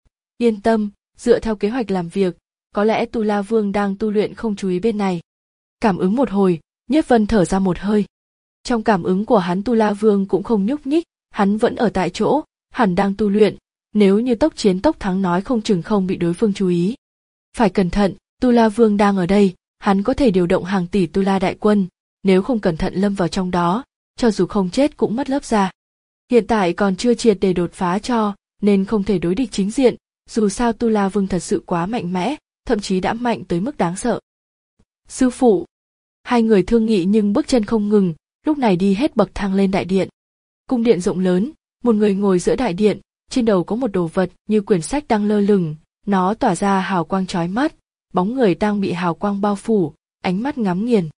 Yên tâm, dựa theo kế hoạch làm việc, có lẽ Tu La Vương đang tu luyện không chú ý bên này. Cảm ứng một hồi, Nhiếp Vân thở ra một hơi. Trong cảm ứng của hắn Tu La Vương cũng không nhúc nhích, hắn vẫn ở tại chỗ, hẳn đang tu luyện, nếu như tốc chiến tốc thắng nói không chừng không bị đối phương chú ý. Phải cẩn thận, Tu La Vương đang ở đây, hắn có thể điều động hàng tỷ Tu La đại quân, nếu không cẩn thận lâm vào trong đó, cho dù không chết cũng mất lớp da. Hiện tại còn chưa triệt để đột phá cho, nên không thể đối địch chính diện, dù sao Tu La Vương thật sự quá mạnh mẽ, thậm chí đã mạnh tới mức đáng sợ. Sư phụ. Hai người thương nghị nhưng bước chân không ngừng, lúc này đi hết bậc thang lên đại điện. Cung điện rộng lớn, một người ngồi giữa đại điện, trên đầu có một đồ vật như quyển sách đang lơ lửng, nó tỏa ra hào quang chói mắt, bóng người đang bị hào quang bao phủ, ánh mắt ngắm nghiền.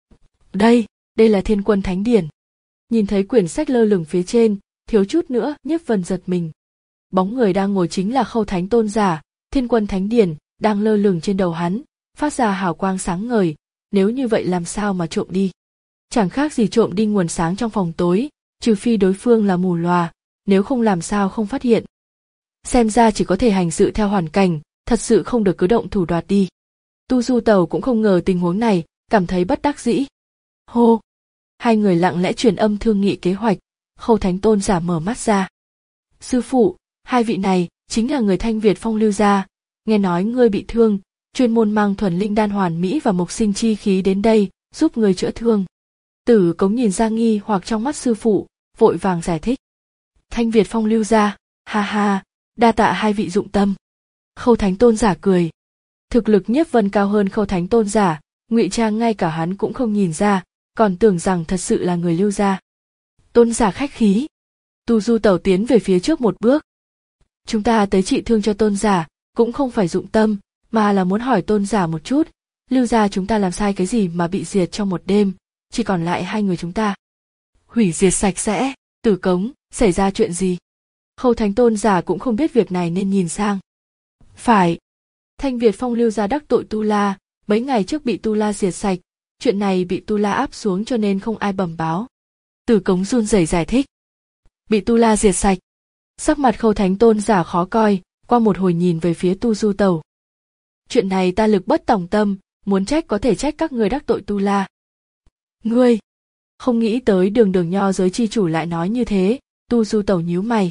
Đây, đây là Thiên Quân Thánh Điển. Nhìn thấy quyển sách lơ lửng phía trên, thiếu chút nữa Nhiếp Vân giật mình. Bóng người đang ngồi chính là Khâu Thánh Tôn giả, Thiên Quân Thánh Điển đang lơ lửng trên đầu hắn, phát ra hào quang sáng ngời, nếu như vậy làm sao mà trộm đi? Chẳng khác gì trộm đi nguồn sáng trong phòng tối, trừ phi đối phương là mù lòa, nếu không làm sao không phát hiện. Xem ra chỉ có thể hành sự theo hoàn cảnh, thật sự không được cứ động thủ đoạt đi. Tu Du Tẩu cũng không ngờ tình huống này, cảm thấy bất đắc dĩ. Hô! Hai người lặng lẽ truyền âm thương nghị kế hoạch, Khâu Thánh Tôn giả mở mắt ra. Sư phụ, hai vị này chính là người Thanh Việt Phong Lưu gia, nghe nói ngươi bị thương, chuyên môn mang thuần linh đan hoàn mỹ và mộc sinh chi khí đến đây, giúp ngươi chữa thương. Tử Cống nhìn ra nghi hoặc trong mắt sư phụ, vội vàng giải thích. Thanh Việt Phong Lưu gia, ha ha, đa tạ hai vị dụng tâm. Khâu Thánh Tôn giả cười. Thực lực Nhiếp Vân cao hơn Khâu Thánh Tôn giả, ngụy trang ngay cả hắn cũng không nhìn ra, còn tưởng rằng thật sự là người Lưu gia. Tôn giả khách khí. Tu Du Tẩu tiến về phía trước một bước. Chúng ta tới trị thương cho Tôn giả, cũng không phải dụng tâm, mà là muốn hỏi Tôn giả một chút, Lưu gia chúng ta làm sai cái gì mà bị diệt trong một đêm, chỉ còn lại hai người chúng ta. Hủy diệt sạch sẽ. Tử Cống, xảy ra chuyện gì? Khâu Thánh Tôn giả cũng không biết việc này nên nhìn sang. Phải. Thanh Việt Phong Lưu gia đắc tội Tu La, mấy ngày trước bị Tu La diệt sạch, chuyện này bị Tu La áp xuống cho nên không ai bẩm báo. Tử Cống run rẩy giải thích. Bị Tu La diệt sạch. Sắc mặt Khâu Thánh Tôn giả khó coi, qua một hồi nhìn về phía Tu Du Tẩu. Chuyện này ta lực bất tòng tâm, muốn trách có thể trách các người đắc tội Tu La. Ngươi! Không nghĩ tới đường đường nho giới chi chủ lại nói như thế, Tu Du Tẩu nhíu mày.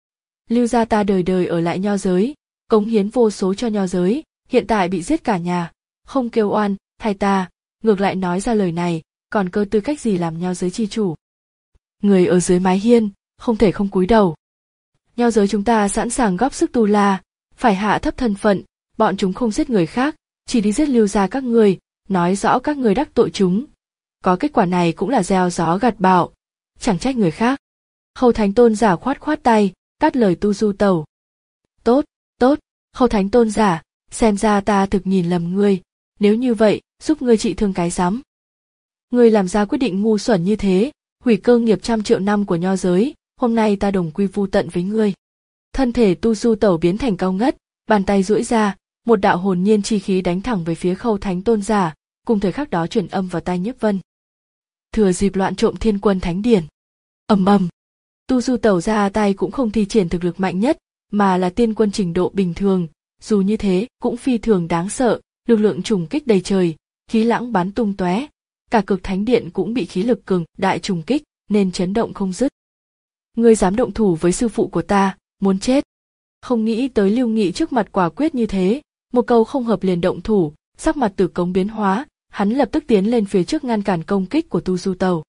Lưu gia ta đời đời ở lại nho giới, cống hiến vô số cho nho giới, hiện tại bị giết cả nhà, không kêu oan, thay ta, ngược lại nói ra lời này, còn cơ tư cách gì làm nho giới chi chủ. Người ở dưới mái hiên, không thể không cúi đầu. Nho giới chúng ta sẵn sàng góp sức Tu La, phải hạ thấp thân phận, bọn chúng không giết người khác, chỉ đi giết Lưu gia các người, nói rõ các người đắc tội chúng. Có kết quả này cũng là gieo gió gặt bão, chẳng trách người khác. Khâu Thánh Tôn giả khoát khoát tay, cắt lời Tu Du Tẩu. Tốt, tốt, Khâu Thánh Tôn giả, xem ra ta thực nhìn lầm ngươi, nếu như vậy, giúp ngươi trị thương cái rắm. Ngươi làm ra quyết định ngu xuẩn như thế, hủy cơ nghiệp trăm triệu năm của nho giới, hôm nay ta đồng quy vu tận với ngươi. Thân thể Tu Du Tẩu biến thành cao ngất, bàn tay duỗi ra, một đạo hồn nhiên chi khí đánh thẳng về phía Khâu Thánh Tôn giả, cùng thời khắc đó truyền âm vào tai Nhiếp Vân. Thừa dịp loạn trộm Thiên Quân Thánh Điển. Ầm ầm. Tu Du Tẩu ra tay cũng không thi triển thực lực mạnh nhất, mà là tiên quân trình độ bình thường, dù như thế cũng phi thường đáng sợ, lực lượng trùng kích đầy trời, khí lãng bắn tung tóe, cả Cực Thánh Điện cũng bị khí lực cường đại trùng kích, nên chấn động không dứt. Ngươi dám động thủ với sư phụ của ta, muốn chết. Không nghĩ tới Lưu Nghị trước mặt quả quyết như thế, một câu không hợp liền động thủ, sắc mặt Tử Cống biến hóa, hắn lập tức tiến lên phía trước ngăn cản công kích của Tu Du Tẩu.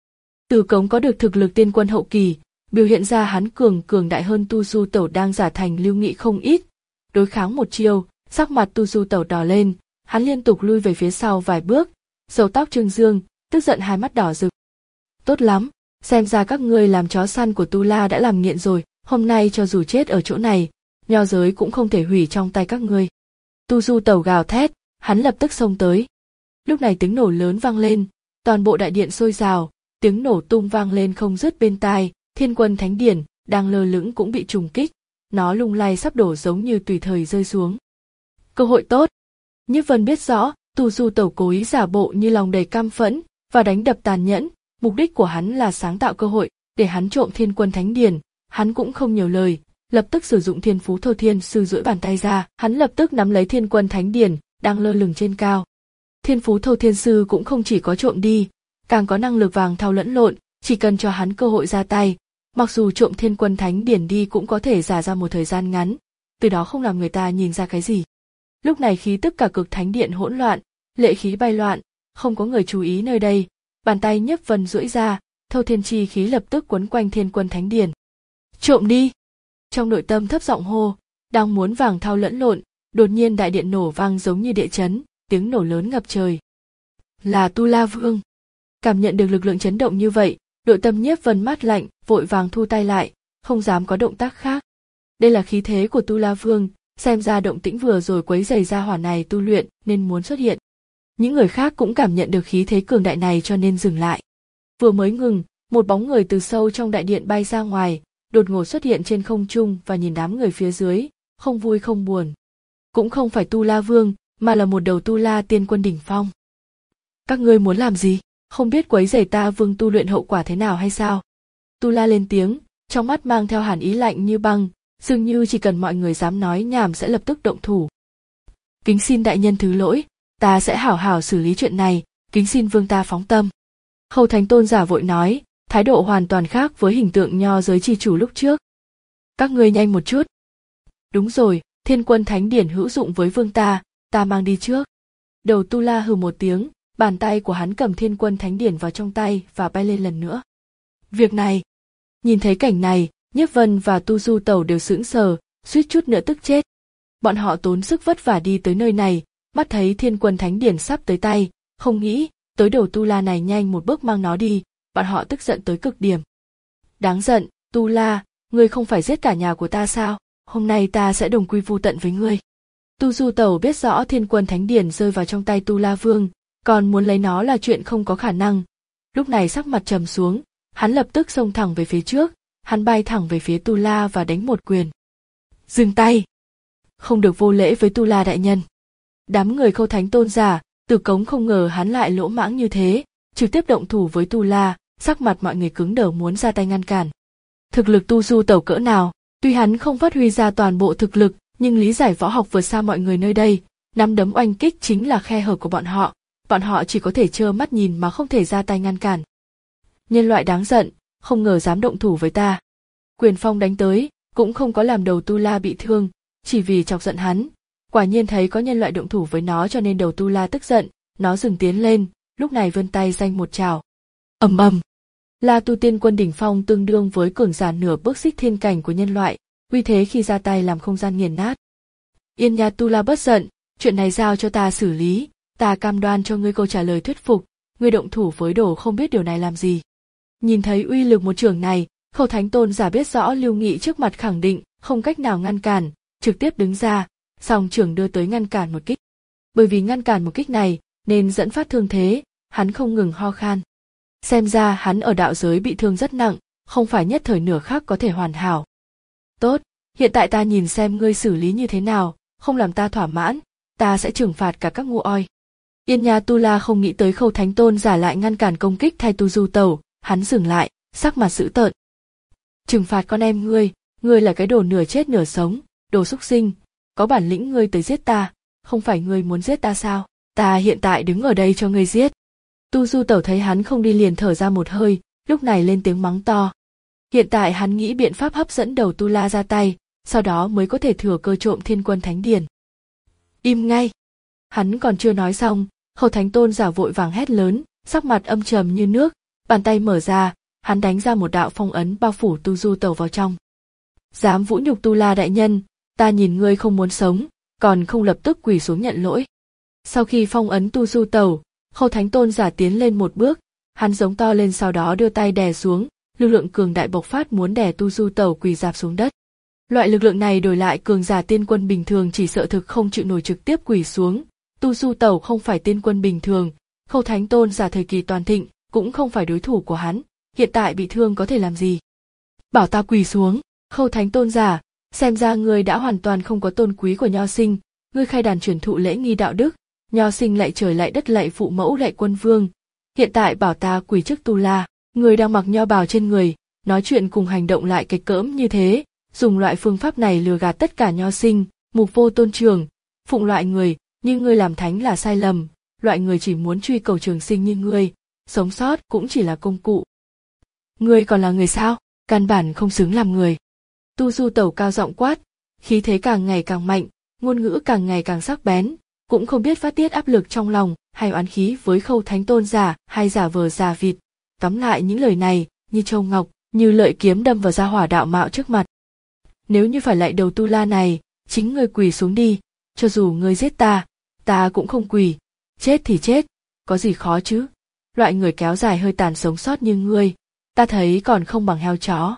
Từ Cống có được thực lực tiên quân hậu kỳ, biểu hiện ra hắn cường cường đại hơn Tu Du Tẩu đang giả thành Lưu Nghị không ít. Đối kháng một chiêu, sắc mặt Tu Du Tẩu đỏ lên, hắn liên tục lui về phía sau vài bước, râu tóc trương dương, tức giận hai mắt đỏ rực. Tốt lắm, xem ra các ngươi làm chó săn của Tu La đã làm nghiện rồi, hôm nay cho dù chết ở chỗ này, nho giới cũng không thể hủy trong tay các ngươi. Tu Du Tẩu gào thét, hắn lập tức xông tới. Lúc này tiếng nổ lớn vang lên, toàn bộ đại điện sôi trào, tiếng nổ tung vang lên không dứt bên tai. Thiên Quân Thánh Điển đang lơ lửng cũng bị trùng kích, nó lung lay sắp đổ giống như tùy thời rơi xuống. Cơ hội tốt. Nhiếp Vân biết rõ, Tu Du Tẩu cố ý giả bộ như lòng đầy căm phẫn và đánh đập tàn nhẫn, mục đích của hắn là sáng tạo cơ hội để hắn trộm Thiên Quân Thánh Điển. Hắn cũng không nhiều lời, lập tức sử dụng Thiên Phú Thâu Thiên Sư duỗi bàn tay ra, hắn lập tức nắm lấy Thiên Quân Thánh Điển đang lơ lửng trên cao. Thiên Phú Thâu Thiên Sư cũng không chỉ có trộm đi, càng có năng lực vàng thao lẫn lộn, chỉ cần cho hắn cơ hội ra tay. Mặc dù trộm Thiên Quân Thánh Điển đi cũng có thể giả ra một thời gian ngắn, từ đó không làm người ta nhìn ra cái gì. Lúc này khí tức cả Cực Thánh Điện hỗn loạn, lệ khí bay loạn, không có người chú ý nơi đây. Bàn tay Nhiếp Vân duỗi ra, thâu thiên chi khí lập tức quấn quanh Thiên Quân Thánh Điển. Trộm đi! Trong nội tâm thấp giọng hô, đang muốn vàng thao lẫn lộn, đột nhiên đại điện nổ vang giống như địa chấn, tiếng nổ lớn ngập trời. Là Tu La Vương. Cảm nhận được lực lượng chấn động như vậy, nội tâm Nhiếp Vân mát lạnh, vội vàng thu tay lại, không dám có động tác khác. Đây là khí thế của Tu La Vương, xem ra động tĩnh vừa rồi quấy rầy ra hỏa này tu luyện nên muốn xuất hiện. Những người khác cũng cảm nhận được khí thế cường đại này cho nên dừng lại. Vừa mới ngừng, một bóng người từ sâu trong đại điện bay ra ngoài, đột ngột xuất hiện trên không trung và nhìn đám người phía dưới, không vui không buồn. Cũng không phải Tu La Vương, mà là một đầu Tu La tiên quân đỉnh phong. Các ngươi muốn làm gì? Không biết quấy rầy ta Vương tu luyện hậu quả thế nào hay sao? Tu La lên tiếng, trong mắt mang theo hàn ý lạnh như băng, dường như chỉ cần mọi người dám nói nhảm sẽ lập tức động thủ. Kính xin đại nhân thứ lỗi, ta sẽ hảo hảo xử lý chuyện này, kính xin Vương ta phóng tâm. Hầu Thánh Tôn giả vội nói, thái độ hoàn toàn khác với hình tượng nho giới chi chủ lúc trước. Các ngươi nhanh một chút. Đúng rồi, Thiên Quân Thánh Điển hữu dụng với Vương ta, ta mang đi trước. Đầu Tu La hừ một tiếng, bàn tay của hắn cầm Thiên Quân Thánh Điển vào trong tay và bay lên lần nữa. Việc này, nhìn thấy cảnh này, Nhiếp Vân và Tu Du Tẩu đều sững sờ, suýt chút nữa tức chết. Bọn họ tốn sức vất vả đi tới nơi này, mắt thấy Thiên Quân Thánh Điển sắp tới tay, không nghĩ tới đầu Tu La này nhanh một bước mang nó đi, bọn họ tức giận tới cực điểm. Đáng giận, Tu La, ngươi không phải giết cả nhà của ta sao? Hôm nay ta sẽ đồng quy vu tận với ngươi. Tu Du Tẩu biết rõ Thiên Quân Thánh Điển rơi vào trong tay Tu La Vương, còn muốn lấy nó là chuyện không có khả năng. Lúc này sắc mặt trầm xuống, hắn lập tức xông thẳng về phía trước, hắn bay thẳng về phía Tu La và đánh một quyền. Dừng tay! Không được vô lễ với Tu La đại nhân. Đám người Khâu Thánh Tôn giả, Từ Cống không ngờ hắn lại lỗ mãng như thế, trực tiếp động thủ với Tu La, sắc mặt mọi người cứng đờ muốn ra tay ngăn cản. Thực lực Tu Du Tẩu cỡ nào, tuy hắn không phát huy ra toàn bộ thực lực, nhưng lý giải võ học vượt xa mọi người nơi đây, nắm đấm oanh kích chính là khe hở của bọn họ, bọn họ chỉ có thể trơ mắt nhìn mà không thể ra tay ngăn cản. Nhân loại đáng giận, không ngờ dám động thủ với ta. Quyền phong đánh tới, cũng không có làm đầu Tu La bị thương, chỉ vì chọc giận hắn. Quả nhiên thấy có nhân loại động thủ với nó cho nên đầu Tu La tức giận, nó dừng tiến lên, lúc này vươn tay danh một chảo. Ầm ầm. La Tu Tiên Quân đỉnh phong tương đương với cường giả nửa bước xích thiên cảnh của nhân loại, uy thế khi ra tay làm không gian nghiền nát. Yên nha Tu La bất giận, chuyện này giao cho ta xử lý, ta cam đoan cho ngươi câu trả lời thuyết phục, ngươi động thủ với đồ không biết điều này làm gì. Nhìn thấy uy lực một chưởng này, Khâu Thánh Tôn giả biết rõ Lưu Nghị trước mặt khẳng định không cách nào ngăn cản, trực tiếp đứng ra, song chưởng đưa tới ngăn cản một kích. Bởi vì ngăn cản một kích này nên dẫn phát thương thế, hắn không ngừng ho khan. Xem ra hắn ở đạo giới bị thương rất nặng, không phải nhất thời nửa khắc có thể hoàn hảo. Tốt, hiện tại ta nhìn xem ngươi xử lý như thế nào, không làm ta thỏa mãn, ta sẽ trừng phạt cả các ngu oi. Yên Nha Tu La không nghĩ tới Khâu Thánh Tôn giả lại ngăn cản công kích thay Tu Du Tẩu, hắn dừng lại, sắc mặt dữ tợn. Trừng phạt con em ngươi, ngươi là cái đồ nửa chết nửa sống, đồ súc sinh, có bản lĩnh ngươi tới giết ta, không phải ngươi muốn giết ta sao? Ta hiện tại đứng ở đây cho ngươi giết. Tu Du Tẩu thấy hắn không đi liền thở ra một hơi, lúc này lên tiếng mắng to. Hiện tại hắn nghĩ biện pháp hấp dẫn đầu Tu La ra tay, sau đó mới có thể thừa cơ trộm Thiên Quân Thánh Điển. Im ngay! Hắn còn chưa nói xong, Khâu Thánh Tôn giả vội vàng hét lớn, sắc mặt âm trầm như nước, bàn tay mở ra, hắn đánh ra một đạo phong ấn bao phủ Tu Du Tẩu vào trong. Dám vũ nhục Tu La đại nhân, ta nhìn ngươi không muốn sống, còn không lập tức quỳ xuống nhận lỗi. Sau khi phong ấn Tu Du Tẩu, Khâu Thánh Tôn giả tiến lên một bước, hắn giống to lên sau đó đưa tay đè xuống, lực lượng cường đại bộc phát muốn đè Tu Du Tẩu quỳ rạp xuống đất. Loại lực lượng này đổi lại cường giả tiên quân bình thường chỉ sợ thực không chịu nổi trực tiếp quỳ xuống. Tu Du Tẩu không phải tiên quân bình thường, Khâu Thánh Tôn giả thời kỳ toàn thịnh cũng không phải đối thủ của hắn, hiện tại bị thương có thể làm gì? Bảo ta quỳ xuống. Khâu Thánh Tôn giả, xem ra ngươi đã hoàn toàn không có tôn quý của nho sinh, ngươi khai đàn truyền thụ lễ nghi đạo đức, nho sinh lạy trời lạy đất lạy phụ mẫu lạy quân vương, hiện tại bảo ta quỳ trước Tu La, ngươi đang mặc nho bào trên người, nói chuyện cùng hành động lại kịch cỡm như thế, dùng loại phương pháp này lừa gạt tất cả nho sinh, mục vô tôn trường, phụng loại người như ngươi làm thánh là sai lầm, loại người chỉ muốn truy cầu trường sinh như ngươi, sống sót cũng chỉ là công cụ. Ngươi còn là người sao? Căn bản không xứng làm người. Tu Du Tẩu cao giọng quát, khí thế càng ngày càng mạnh, ngôn ngữ càng ngày càng sắc bén, cũng không biết phát tiết áp lực trong lòng hay oán khí với Khâu Thánh Tôn giả hay giả vờ giả vịt. Tóm lại những lời này như châu ngọc, như lợi kiếm đâm vào gia hỏa đạo mạo trước mặt. Nếu như phải lạy đầu Tu La này, chính ngươi quỳ xuống đi, cho dù ngươi giết ta, ta cũng không quỳ, chết thì chết, có gì khó chứ? Loại người kéo dài hơi tàn sống sót như ngươi, ta thấy còn không bằng heo chó.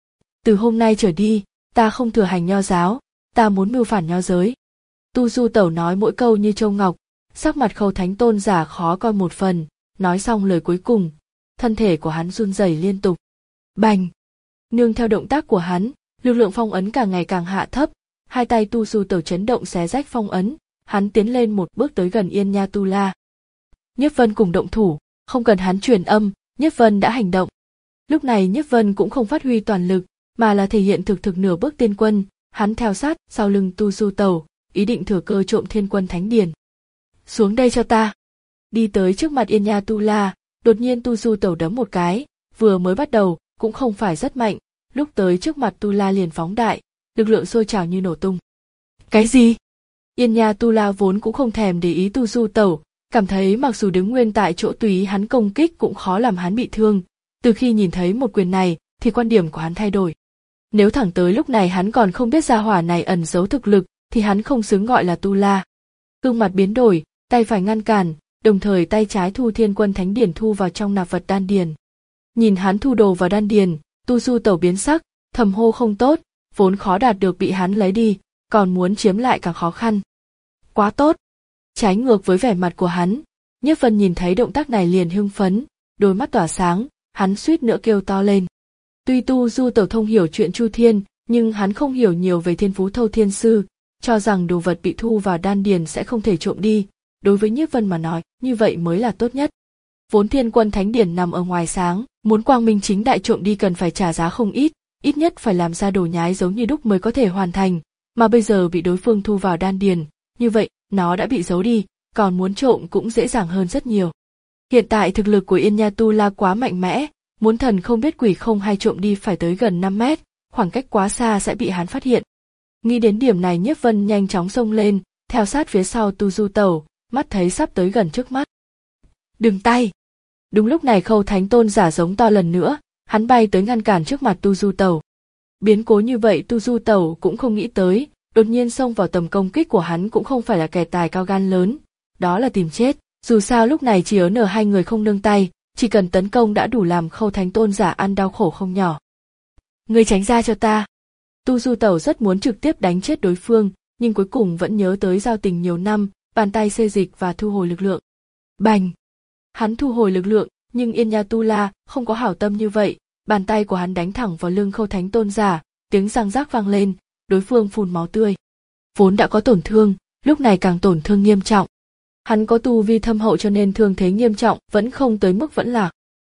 Từ hôm nay trở đi, ta không thừa hành nho giáo, ta muốn mưu phản nho giới. Tu Du Tẩu nói mỗi câu như châu ngọc, sắc mặt Khâu Thánh Tôn giả khó coi một phần, nói xong lời cuối cùng, thân thể của hắn run rẩy liên tục. Bành! Nương theo động tác của hắn, lực lượng phong ấn càng ngày càng hạ thấp, hai tay Tu Du Tẩu chấn động xé rách phong ấn, hắn tiến lên một bước tới gần Yên Nha Tu La. Nhiếp Vân cùng động thủ, không cần hắn truyền âm, Nhiếp Vân đã hành động. Lúc này Nhiếp Vân cũng không phát huy toàn lực, mà là thể hiện thực thực nửa bước tiên quân, hắn theo sát sau lưng Tu Du Tẩu, ý định thừa cơ trộm Thiên Quân Thánh Điển. Xuống đây cho ta. Đi tới trước mặt Yên Nha Tu La, đột nhiên Tu Du Tẩu đấm một cái, vừa mới bắt đầu cũng không phải rất mạnh, lúc tới trước mặt Tu La liền phóng đại, lực lượng sôi trào như nổ tung. Cái gì? Yên Nha Tu La vốn cũng không thèm để ý Tu Du Tẩu, cảm thấy mặc dù đứng nguyên tại chỗ tùy ý hắn công kích cũng khó làm hắn bị thương. Từ khi nhìn thấy một quyền này thì quan điểm của hắn thay đổi. Nếu thẳng tới lúc này hắn còn không biết gia hỏa này ẩn giấu thực lực thì hắn không xứng gọi là Tu La. Gương mặt biến đổi, tay phải ngăn cản, đồng thời tay trái thu Thiên Quân Thánh Điển thu vào trong nạp vật đan điền. Nhìn hắn thu đồ vào đan điền, Tu Du Tẩu biến sắc, thầm hô không tốt, vốn khó đạt được bị hắn lấy đi, còn muốn chiếm lại càng khó khăn. Quá tốt! Trái ngược với vẻ mặt của hắn, Nhiếp Vân nhìn thấy động tác này liền hưng phấn, đôi mắt tỏa sáng, hắn suýt nữa kêu to lên. Tuy Tu Du Tẩu thông hiểu chuyện Chu Thiên, nhưng hắn không hiểu nhiều về thiên phú Thâu Thiên Sư, cho rằng đồ vật bị thu vào đan điền sẽ không thể trộm đi. Đối với Nhiếp Vân mà nói, như vậy mới là tốt nhất. Vốn Thiên Quân Thánh Điển nằm ở ngoài sáng, muốn quang minh chính đại trộm đi cần phải trả giá không ít, ít nhất phải làm ra đồ nhái giống như đúc mới có thể hoàn thành, mà bây giờ bị đối phương thu vào đan điền, như vậy nó đã bị giấu đi, còn muốn trộm cũng dễ dàng hơn rất nhiều. Hiện tại thực lực của Yên Nha Tu La quá mạnh mẽ, muốn thần không biết quỷ không hay trộm đi phải tới gần năm mét, khoảng cách quá xa sẽ bị hắn phát hiện. Nghĩ đến điểm này Nhiếp Vân nhanh chóng xông lên, theo sát phía sau Tu Du Tẩu, mắt thấy sắp tới gần trước mắt. Đừng tay! Đúng lúc này Khâu Thánh Tôn giả giống to lần nữa, hắn bay tới ngăn cản trước mặt Tu Du Tẩu. Biến cố như vậy Tu Du Tẩu cũng không nghĩ tới, đột nhiên xông vào tầm công kích của hắn cũng không phải là kẻ tài cao gan lớn, đó là tìm chết. Dù sao lúc này chỉ ở nở hai người không nương tay, chỉ cần tấn công đã đủ làm Khâu Thánh Tôn giả ăn đau khổ không nhỏ. Ngươi tránh ra cho ta. Tu Du Tẩu rất muốn trực tiếp đánh chết đối phương, nhưng cuối cùng vẫn nhớ tới giao tình nhiều năm, bàn tay xê dịch và thu hồi lực lượng. Bành! Hắn thu hồi lực lượng, nhưng Yên Nha Tu La không có hảo tâm như vậy, bàn tay của hắn đánh thẳng vào lưng Khâu Thánh Tôn giả, tiếng răng rác vang lên, đối phương phun máu tươi. Vốn đã có tổn thương, lúc này càng tổn thương nghiêm trọng. Hắn có tu vi thâm hậu cho nên thương thế nghiêm trọng vẫn không tới mức vẫn lạc.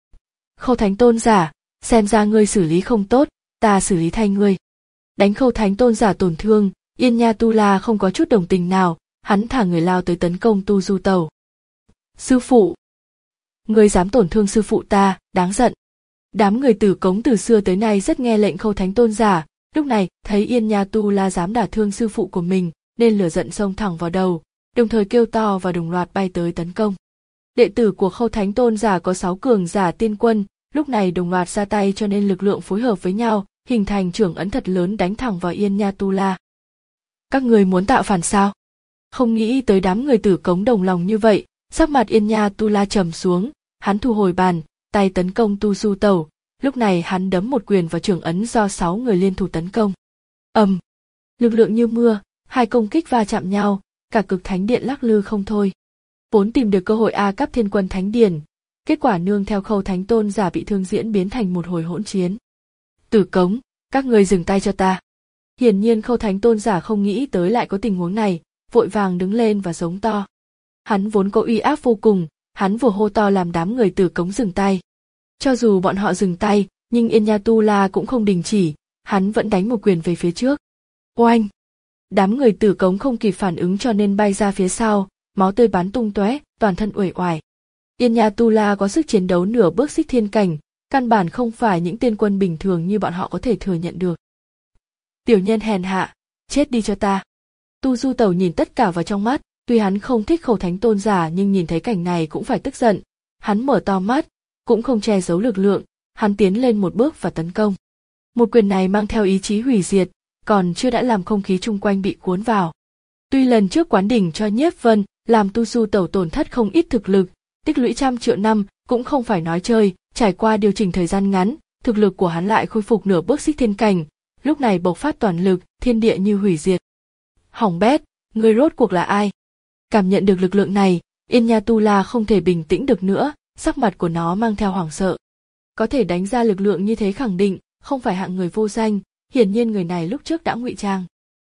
Khâu Thánh Tôn giả, xem ra ngươi xử lý không tốt, ta xử lý thay ngươi. Đánh Khâu Thánh Tôn giả tổn thương, Yên Nha Tu La không có chút đồng tình nào, hắn thả người lao tới tấn công Tu Du Tẩu. Sư phụ! Ngươi dám tổn thương sư phụ ta, đáng giận. Đám người Tử Cống từ xưa tới nay rất nghe lệnh Khâu Thánh Tôn giả, lúc này thấy Yên Nha Tu La dám đả thương sư phụ của mình, nên lửa giận xông thẳng vào đầu, đồng thời kêu to và đồng loạt bay tới tấn công. Đệ tử của Khâu Thánh Tôn giả có sáu cường giả tiên quân, lúc này đồng loạt ra tay cho nên lực lượng phối hợp với nhau, hình thành trưởng ấn thật lớn đánh thẳng vào Yên Nha Tu La. Các người muốn tạo phản sao? Không nghĩ tới đám người Tử Cống đồng lòng như vậy, sắc mặt Yên Nha Tu La trầm xuống, hắn thu hồi bàn, tay tấn công Tu Du Tẩu, lúc này hắn đấm một quyền vào trưởng ấn do sáu người liên thủ tấn công. Ầm, lực lượng như mưa, hai công kích va chạm nhau, cả cực thánh điện lắc lư không thôi. Vốn tìm được cơ hội a cắp thiên quân thánh điển, kết quả nương theo Khâu Thánh Tôn giả bị thương diễn biến thành một hồi hỗn chiến. Tử Cống, các ngươi dừng tay cho ta. Hiển nhiên Khâu Thánh Tôn giả không nghĩ tới lại có tình huống này, vội vàng đứng lên và giống to. Hắn vốn có uy áp vô cùng, hắn vừa hô to làm đám người Tử Cống dừng tay. Cho dù bọn họ dừng tay, nhưng Yên Nha Tu La cũng không đình chỉ, hắn vẫn đánh một quyền về phía trước. Oanh! Đám người Tử Cống không kịp phản ứng cho nên bay ra phía sau, máu tươi bắn tung tóe, toàn thân uể oải. Yên Nha Tu La có sức chiến đấu nửa bước xích thiên cảnh, căn bản không phải những tiên quân bình thường như bọn họ có thể thừa nhận được. Tiểu nhân hèn hạ, chết đi cho ta. Tu Du Tẩu nhìn tất cả vào trong mắt, tuy hắn không thích Khâu Thánh Tôn giả nhưng nhìn thấy cảnh này cũng phải tức giận. Hắn mở to mắt, cũng không che giấu lực lượng, hắn tiến lên một bước và tấn công. Một quyền này mang theo ý chí hủy diệt, còn chưa đã làm không khí chung quanh bị cuốn vào. Tuy lần trước quán đỉnh cho Nhiếp Vân làm Tu Du Tẩu tổn thất không ít thực lực, tích lũy trăm triệu năm cũng không phải nói chơi, trải qua điều chỉnh thời gian ngắn, thực lực của hắn lại khôi phục nửa bước xích thiên cảnh, lúc này bộc phát toàn lực, thiên địa như hủy diệt. Hỏng bét, ngươi rốt cuộc là ai? Cảm nhận được lực lượng này, Yên Nha Tu La không thể bình tĩnh được nữa, sắc mặt của nó mang theo hoảng sợ. Có thể đánh ra lực lượng như thế khẳng định, không phải hạng người vô danh, hiển nhiên người này lúc trước đã ngụy trang.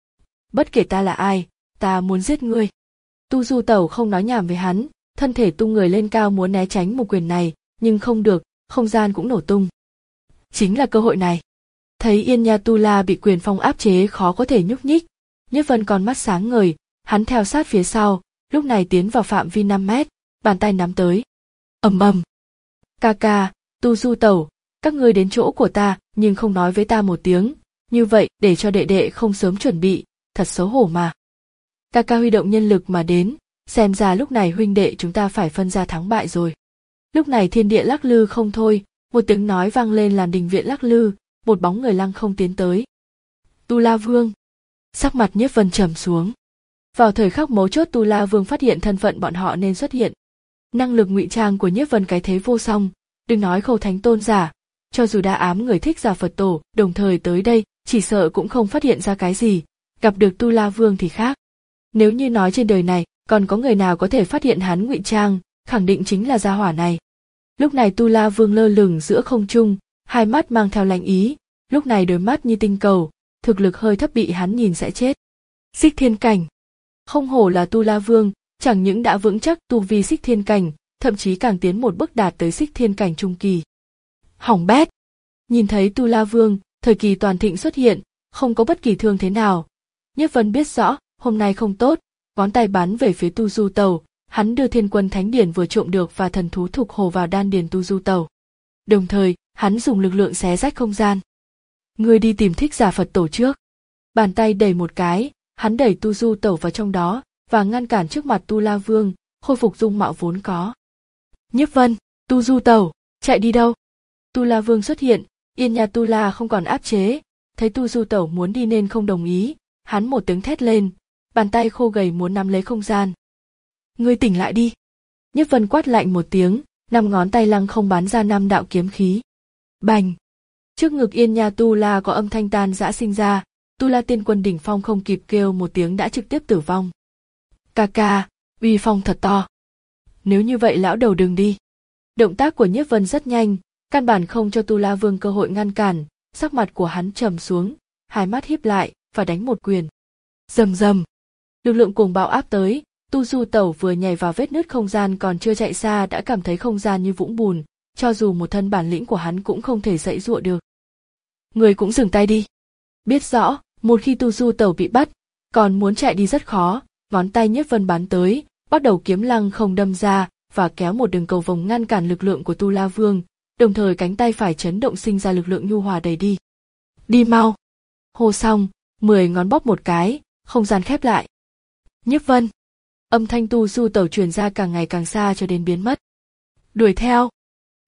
Bất kể ta là ai, ta muốn giết ngươi. Tu Du Tẩu không nói nhảm với hắn, thân thể tung người lên cao muốn né tránh một quyền này, nhưng không được, không gian cũng nổ tung. Chính là cơ hội này. Thấy Yên Nha Tu La bị quyền phong áp chế khó có thể nhúc nhích, Nhiếp Vân còn mắt sáng ngời, hắn theo sát phía sau, lúc này tiến vào phạm vi năm mét, bàn tay nắm tới. Ầm ầm. Ca ca, Tu Du Tẩu, các ngươi đến chỗ của ta nhưng không nói với ta một tiếng, như vậy để cho đệ đệ không sớm chuẩn bị, thật xấu hổ mà. Ca ca huy động nhân lực mà đến, xem ra lúc này huynh đệ chúng ta phải phân ra thắng bại rồi. Lúc này thiên địa lắc lư không thôi, một tiếng nói vang lên làm đình viện lắc lư, một bóng người lăng không tiến tới. Tu La Vương. Sắc mặt Nhiếp Vân trầm xuống. Vào thời khắc mấu chốt Tu La Vương phát hiện thân phận bọn họ nên xuất hiện. Năng lực ngụy trang của Nhiếp Vân cái thế vô song, đừng nói Khâu Thánh Tôn giả, cho dù đa ám người thích giả Phật tổ đồng thời tới đây, chỉ sợ cũng không phát hiện ra cái gì, gặp được Tu La Vương thì khác. Nếu như nói trên đời này còn có người nào có thể phát hiện hắn ngụy trang, khẳng định chính là gia hỏa này. Lúc này Tu La Vương lơ lửng giữa không trung, hai mắt mang theo lạnh ý, lúc này đôi mắt như tinh cầu, thực lực hơi thấp bị hắn nhìn sẽ chết. Xích thiên cảnh. Không hổ là Tu La Vương, chẳng những đã vững chắc tu vi xích thiên cảnh, thậm chí càng tiến một bước đạt tới xích thiên cảnh trung kỳ. Hỏng bét. Nhìn thấy Tu La Vương, thời kỳ toàn thịnh xuất hiện, không có bất kỳ thương thế nào. Nhiếp Vân biết rõ, hôm nay không tốt, ngón tay bắn về phía Tu Du Tẩu, hắn đưa thiên quân thánh điển vừa trộm được và thần thú thục hồ vào đan điền Tu Du Tẩu. Đồng thời, hắn dùng lực lượng xé rách không gian. Ngươi đi tìm thích giả Phật tổ trước. Bàn tay đẩy một cái, hắn đẩy Tu Du Tẩu vào trong đó và ngăn cản trước mặt Tu La Vương, khôi phục dung mạo vốn có. Nhiếp Vân, Tu Du Tẩu, chạy đi đâu? Tu La Vương xuất hiện, Yên Nha Tu La không còn áp chế, thấy Tu Du Tẩu muốn đi nên không đồng ý, hắn một tiếng thét lên, bàn tay khô gầy muốn nắm lấy không gian. Ngươi tỉnh lại đi. Nhiếp Vân quát lạnh một tiếng, năm ngón tay lăng không bắn ra năm đạo kiếm khí. Bành! Trước ngực Yên Nha Tu La có âm thanh tan rã sinh ra, Tu La Tiên Quân đỉnh phong không kịp kêu một tiếng đã trực tiếp tử vong. Ca ca, uy phong thật to. Nếu như vậy lão đầu đừng đi. Động tác của Nhiếp Vân rất nhanh, căn bản không cho Tu La Vương cơ hội ngăn cản, sắc mặt của hắn trầm xuống, hai mắt híp lại và đánh một quyền. Rầm rầm. Lực lượng cuồng bạo áp tới, Tu Du Tẩu vừa nhảy vào vết nứt không gian còn chưa chạy xa đã cảm thấy không gian như vũng bùn, cho dù một thân bản lĩnh của hắn cũng không thể dãy dụa được. Người cũng dừng tay đi. Biết rõ, một khi Tu Du Tẩu bị bắt, còn muốn chạy đi rất khó, ngón tay Nhiếp Vân bắn tới, bắt đầu kiếm lăng không đâm ra và kéo một đường cầu vồng ngăn cản lực lượng của Tu La Vương, đồng thời cánh tay phải chấn động sinh ra lực lượng nhu hòa đẩy đi. Đi mau. Hô xong, mười ngón bóp một cái, không gian khép lại. Nhiếp Vân. Âm thanh Tu Du Tẩu truyền ra càng ngày càng xa cho đến biến mất. Đuổi theo.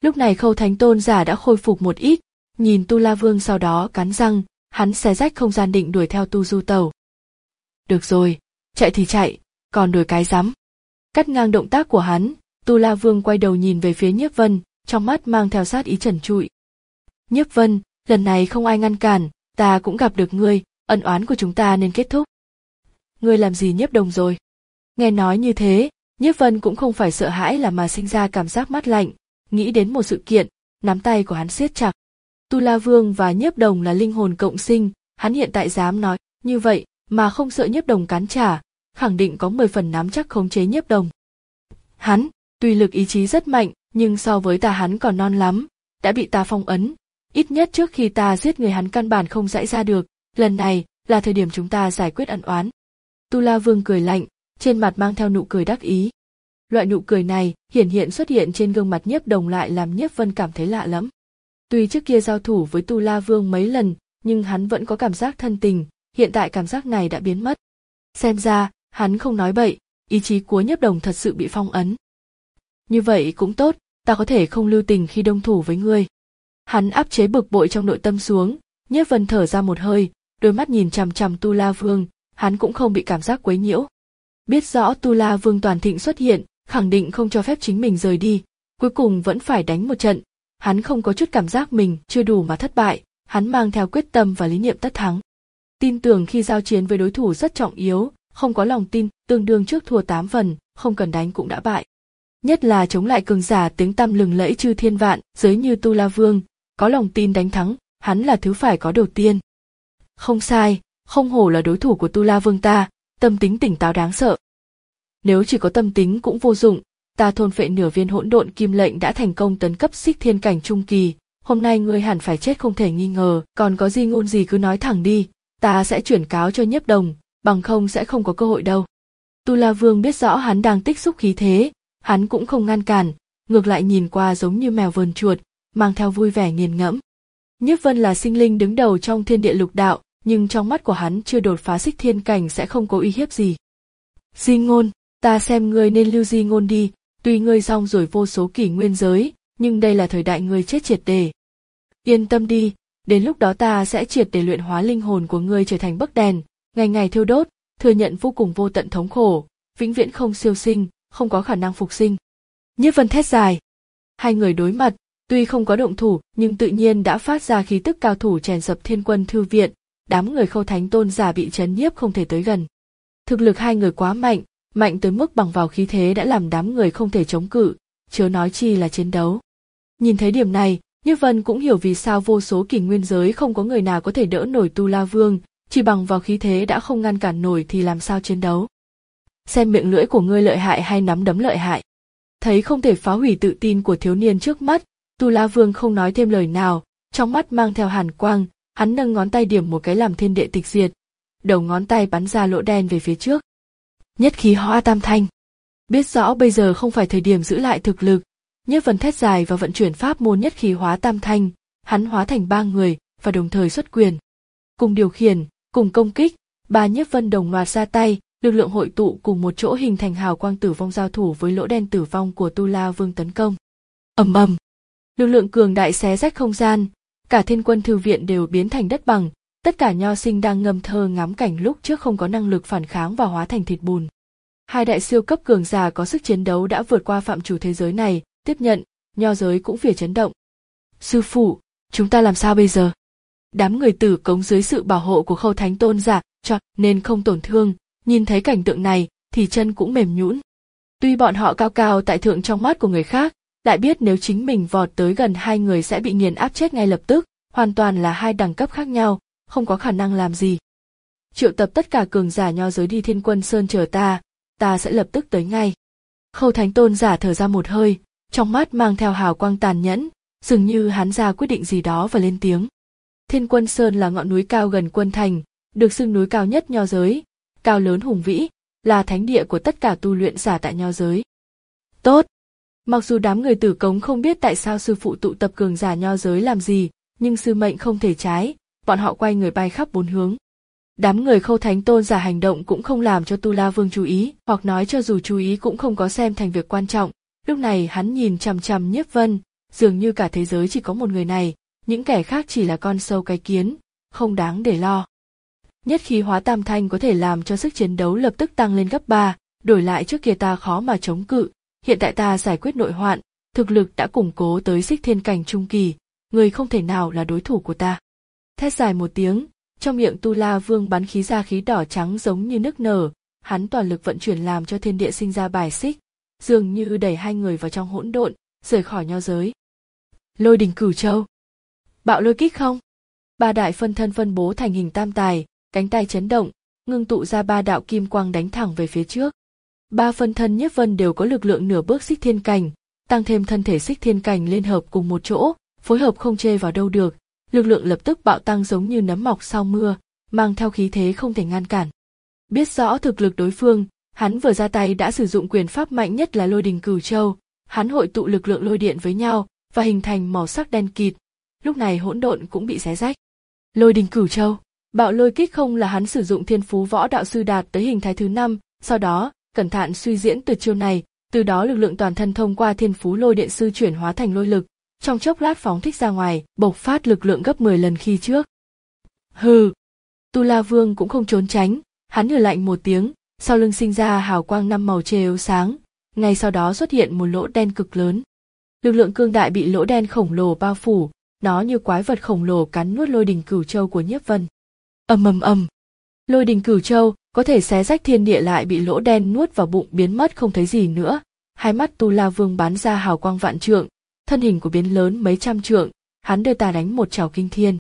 Lúc này Khâu Thánh Tôn giả đã khôi phục một ít, nhìn Tu La Vương sau đó cắn răng, hắn xé rách không gian định đuổi theo Tu Du Tẩu. Được rồi, chạy thì chạy, còn đuổi cái rắm. Cắt ngang động tác của hắn, Tu La Vương quay đầu nhìn về phía Nhiếp Vân, trong mắt mang theo sát ý trần trụi. Nhiếp Vân, lần này không ai ngăn cản, ta cũng gặp được ngươi, ân oán của chúng ta nên kết thúc. Ngươi làm gì Nhiếp Đồng rồi? Nghe nói như thế, Nhiếp Vân cũng không phải sợ hãi là mà sinh ra cảm giác mát lạnh, nghĩ đến một sự kiện, nắm tay của hắn siết chặt. Tu La Vương và Nhiếp Đồng là linh hồn cộng sinh, hắn hiện tại dám nói như vậy mà không sợ Nhiếp Đồng cắn trả, khẳng định có mười phần nắm chắc khống chế Nhiếp Đồng. Hắn, tuy lực ý chí rất mạnh, nhưng so với ta hắn còn non lắm, đã bị ta phong ấn, ít nhất trước khi ta giết người hắn căn bản không giãy ra được, lần này là thời điểm chúng ta giải quyết ân oán. Tu La Vương cười lạnh, trên mặt mang theo nụ cười đắc ý. Loại nụ cười này hiển hiện xuất hiện trên gương mặt Nhiếp Đồng lại làm Nhiếp Vân cảm thấy lạ lắm. Tuy trước kia giao thủ với Tu La Vương mấy lần, nhưng hắn vẫn có cảm giác thân tình, hiện tại cảm giác này đã biến mất. Xem ra, hắn không nói bậy, ý chí của Nhiếp Đồng thật sự bị phong ấn. Như vậy cũng tốt, ta có thể không lưu tình khi động thủ với ngươi. Hắn áp chế bực bội trong nội tâm xuống, Nhiếp Vân thở ra một hơi, đôi mắt nhìn chằm chằm Tu La Vương, hắn cũng không bị cảm giác quấy nhiễu. Biết rõ Tu La Vương toàn thịnh xuất hiện, khẳng định không cho phép chính mình rời đi, cuối cùng vẫn phải đánh một trận. Hắn không có chút cảm giác mình chưa đủ mà thất bại, hắn mang theo quyết tâm và lý niệm tất thắng. Tin tưởng khi giao chiến với đối thủ rất trọng yếu, không có lòng tin, tương đương trước thua tám phần, không cần đánh cũng đã bại. Nhất là chống lại cường giả tiếng tăm lừng lẫy chư thiên vạn, giới như Tu La Vương, có lòng tin đánh thắng, hắn là thứ phải có đầu tiên. Không sai, không hổ là đối thủ của Tu La Vương ta, tâm tính tỉnh táo đáng sợ. Nếu chỉ có tâm tính cũng vô dụng, ta thôn phệ nửa viên hỗn độn kim lệnh đã thành công tấn cấp xích thiên cảnh trung kỳ, hôm nay ngươi hẳn phải chết không thể nghi ngờ, còn có gì ngôn gì cứ nói thẳng đi, ta sẽ chuyển cáo cho Nhiếp Đồng, bằng không sẽ không có cơ hội đâu. Tu La Vương biết rõ hắn đang tích xúc khí thế, hắn cũng không ngăn cản, ngược lại nhìn qua giống như mèo vờn chuột, mang theo vui vẻ nghiền ngẫm. Nhiếp Vân là sinh linh đứng đầu trong thiên địa lục đạo, nhưng trong mắt của hắn chưa đột phá xích thiên cảnh sẽ không có uy hiếp gì. Di ngôn, ta xem ngươi nên lưu di ngôn đi, tuy ngươi xong rồi vô số kỷ nguyên giới, nhưng đây là thời đại ngươi chết triệt để. Yên tâm đi, đến lúc đó ta sẽ triệt để luyện hóa linh hồn của ngươi trở thành bấc đèn, ngày ngày thiêu đốt, thừa nhận vô cùng vô tận thống khổ, vĩnh viễn không siêu sinh, không có khả năng phục sinh. Nhiếp Vân thét dài. Hai người đối mặt, tuy không có động thủ nhưng tự nhiên đã phát ra khí tức cao thủ chèn sập Thiên Quân Thư Viện, đám người Khâu Thánh Tôn giả bị trấn nhiếp không thể tới gần. Thực lực hai người quá mạnh, mạnh tới mức bằng vào khí thế đã làm đám người không thể chống cự, chớ nói chi là chiến đấu. Nhìn thấy điểm này, Nhiếp Vân cũng hiểu vì sao vô số kỷ nguyên giới không có người nào có thể đỡ nổi Tu La Vương, chỉ bằng vào khí thế đã không ngăn cản nổi thì làm sao chiến đấu. Xem miệng lưỡi của ngươi lợi hại hay nắm đấm lợi hại. Thấy không thể phá hủy tự tin của thiếu niên trước mắt, Tu La Vương không nói thêm lời nào, trong mắt mang theo hàn quang, hắn nâng ngón tay điểm một cái làm thiên địa tịch diệt. Đầu ngón tay bắn ra lỗ đen về phía trước. Nhất khí hóa tam thanh. Biết rõ bây giờ không phải thời điểm giữ lại thực lực, Nhiếp Vân thét dài và vận chuyển pháp môn nhất khí hóa tam thanh, hắn hóa thành ba người và đồng thời xuất quyền. Cùng điều khiển, cùng công kích, ba Nhiếp Vân đồng loạt ra tay, lực lượng hội tụ cùng một chỗ hình thành hào quang tử vong giao thủ với lỗ đen tử vong của Tu La Vương tấn công. Ầm ầm, lực lượng cường đại xé rách không gian, cả Thiên Quân Thư Viện đều biến thành đất bằng, tất cả nho sinh đang ngâm thơ ngắm cảnh lúc trước không có năng lực phản kháng và hóa thành thịt bùn. Hai đại siêu cấp cường giả có sức chiến đấu đã vượt qua phạm chủ thế giới này, tiếp nhận, nho giới cũng phìa chấn động. Sư phụ, chúng ta làm sao bây giờ? Đám người tử cống dưới sự bảo hộ của Khâu Thánh Tôn giả, cho nên không tổn thương, nhìn thấy cảnh tượng này thì chân cũng mềm nhũn. Tuy bọn họ cao cao tại thượng trong mắt của người khác, lại biết nếu chính mình vọt tới gần hai người sẽ bị nghiền áp chết ngay lập tức, hoàn toàn là hai đẳng cấp khác nhau, không có khả năng làm gì. Triệu tập tất cả cường giả nho giới đi Thiên Quân Sơn chờ ta, ta sẽ lập tức tới ngay. Khâu Thánh Tôn giả thở ra một hơi, trong mắt mang theo hào quang tàn nhẫn, dường như hắn ra quyết định gì đó và lên tiếng. Thiên Quân Sơn là ngọn núi cao gần quân thành, được xưng núi cao nhất nho giới, cao lớn hùng vĩ, là thánh địa của tất cả tu luyện giả tại nho giới. Tốt! Mặc dù đám người tử cống không biết tại sao sư phụ tụ tập cường giả nho giới làm gì, nhưng sư mệnh không thể trái, bọn họ quay người bay khắp bốn hướng. Đám người Khâu Thánh Tôn giả hành động cũng không làm cho Tu La Vương chú ý, hoặc nói cho dù chú ý cũng không có xem thành việc quan trọng. Lúc này hắn nhìn chằm chằm Nhiếp Vân, dường như cả thế giới chỉ có một người này, những kẻ khác chỉ là con sâu cái kiến, không đáng để lo. Nhất khí hóa tam thanh có thể làm cho sức chiến đấu lập tức tăng lên gấp ba, đổi lại trước kia ta khó mà chống cự, hiện tại ta giải quyết nội hoạn, thực lực đã củng cố tới xích thiên cảnh trung kỳ, người không thể nào là đối thủ của ta. Thét dài một tiếng, trong miệng Tu La Vương bắn khí ra khí đỏ trắng giống như nước nở, hắn toàn lực vận chuyển làm cho thiên địa sinh ra bài xích, dường như đẩy hai người vào trong hỗn độn, rời khỏi nho giới. Lôi đình cửu châu, bạo lôi kích không? Ba đại phân thân phân bố thành hình tam tài, cánh tay chấn động, ngưng tụ ra ba đạo kim quang đánh thẳng về phía trước. Ba phân thân Nhiếp Vân đều có lực lượng nửa bước xích thiên cảnh, tăng thêm thân thể xích thiên cảnh liên hợp cùng một chỗ, phối hợp không chê vào đâu được, lực lượng lập tức bạo tăng giống như nấm mọc sau mưa, mang theo khí thế không thể ngăn cản. Biết rõ thực lực đối phương, hắn vừa ra tay đã sử dụng quyền pháp mạnh nhất là lôi đình cửu châu, hắn hội tụ lực lượng lôi điện với nhau và hình thành màu sắc đen kịt, lúc này hỗn độn cũng bị xé rách. Lôi đình cửu châu, bạo lôi kích không là hắn sử dụng thiên phú võ đạo sư đạt tới hình thái thứ năm, sau đó cẩn thận suy diễn từ chiêu này, từ đó lực lượng toàn thân thông qua thiên phú lôi điện sư chuyển hóa thành lôi lực, trong chốc lát phóng thích ra ngoài, bộc phát lực lượng gấp mười lần khi trước. Hừ, Tu La Vương cũng không trốn tránh, hắn hừ lạnh một tiếng, sau lưng sinh ra hào quang năm màu chiếu sáng, ngay sau đó xuất hiện một lỗ đen cực lớn. Lực lượng cương đại bị lỗ đen khổng lồ bao phủ, nó như quái vật khổng lồ cắn nuốt lôi đình cửu châu của Nhiếp Vân. Ầm ầm ầm, lôi đình cửu châu có thể xé rách thiên địa lại bị lỗ đen nuốt vào bụng biến mất không thấy gì nữa. Hai mắt Tu La Vương bắn ra hào quang vạn trượng, thân hình của biến lớn mấy trăm trượng, hắn đưa ta đánh một trảo kinh thiên.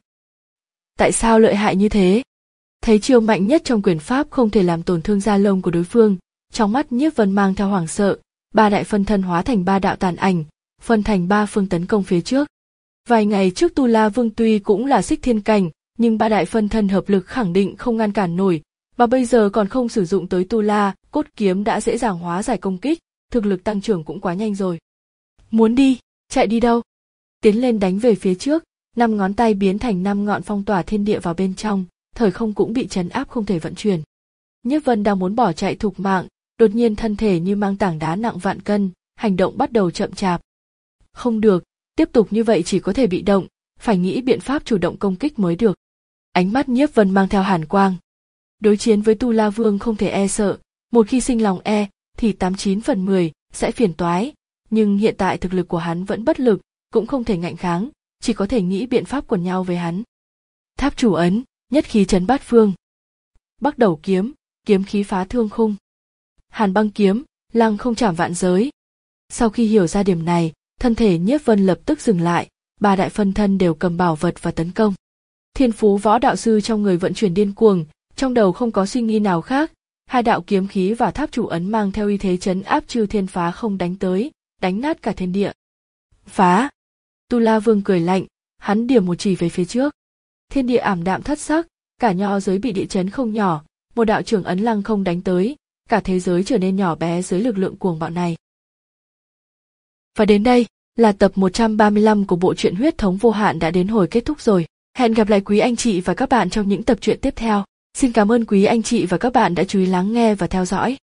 Tại sao lợi hại như thế? Thấy chiêu mạnh nhất trong quyền pháp không thể làm tổn thương da lông của đối phương, trong mắt Nhiếp Vân mang theo hoảng sợ, ba đại phân thân hóa thành ba đạo tàn ảnh, phân thành ba phương tấn công phía trước. Vài ngày trước Tu La Vương tuy cũng là xích thiên cảnh, nhưng ba đại phân thân hợp lực khẳng định không ngăn cản nổi, và bây giờ còn không sử dụng tới Tu La, cốt kiếm đã dễ dàng hóa giải công kích, thực lực tăng trưởng cũng quá nhanh rồi. Muốn đi, chạy đi đâu? Tiến lên đánh về phía trước, năm ngón tay biến thành năm ngọn phong tỏa thiên địa vào bên trong, thời không cũng bị trấn áp không thể vận chuyển. Nhiếp Vân đang muốn bỏ chạy thục mạng, đột nhiên thân thể như mang tảng đá nặng vạn cân, hành động bắt đầu chậm chạp. Không được, tiếp tục như vậy chỉ có thể bị động, phải nghĩ biện pháp chủ động công kích mới được. Ánh mắt Nhiếp Vân mang theo hàn quang. Đối chiến với Tu La Vương không thể e sợ, một khi sinh lòng e, thì tám chín phần mười sẽ phiền toái, nhưng hiện tại thực lực của hắn vẫn bất lực, cũng không thể ngạnh kháng, chỉ có thể nghĩ biện pháp quần nhau với hắn. Tháp chủ ấn, nhất khí trấn bát phương. Bắc đầu kiếm, kiếm khí phá thương khung. Hàn băng kiếm, lăng không chảm vạn giới. Sau khi hiểu ra điểm này, thân thể Nhiếp Vân lập tức dừng lại, ba đại phân thân đều cầm bảo vật và tấn công. Thiên phú võ đạo sư trong người vận chuyển điên cuồng, trong đầu không có suy nghĩ nào khác, hai đạo kiếm khí và tháp chủ ấn mang theo uy thế trấn áp chư thiên phá không đánh tới, đánh nát cả thiên địa. Phá! Tu La Vương cười lạnh, hắn điểm một chỉ về phía trước. Thiên địa ảm đạm thất sắc, cả nho giới bị địa chấn không nhỏ, một đạo trường ấn lăng không đánh tới, cả thế giới trở nên nhỏ bé dưới lực lượng cuồng bạo này. Và đến đây là tập một trăm ba mươi lăm của bộ truyện Huyết Thống Vô Hạn đã đến hồi kết thúc rồi. Hẹn gặp lại quý anh chị và các bạn trong những tập truyện tiếp theo. Xin cảm ơn quý anh chị và các bạn đã chú ý lắng nghe và theo dõi.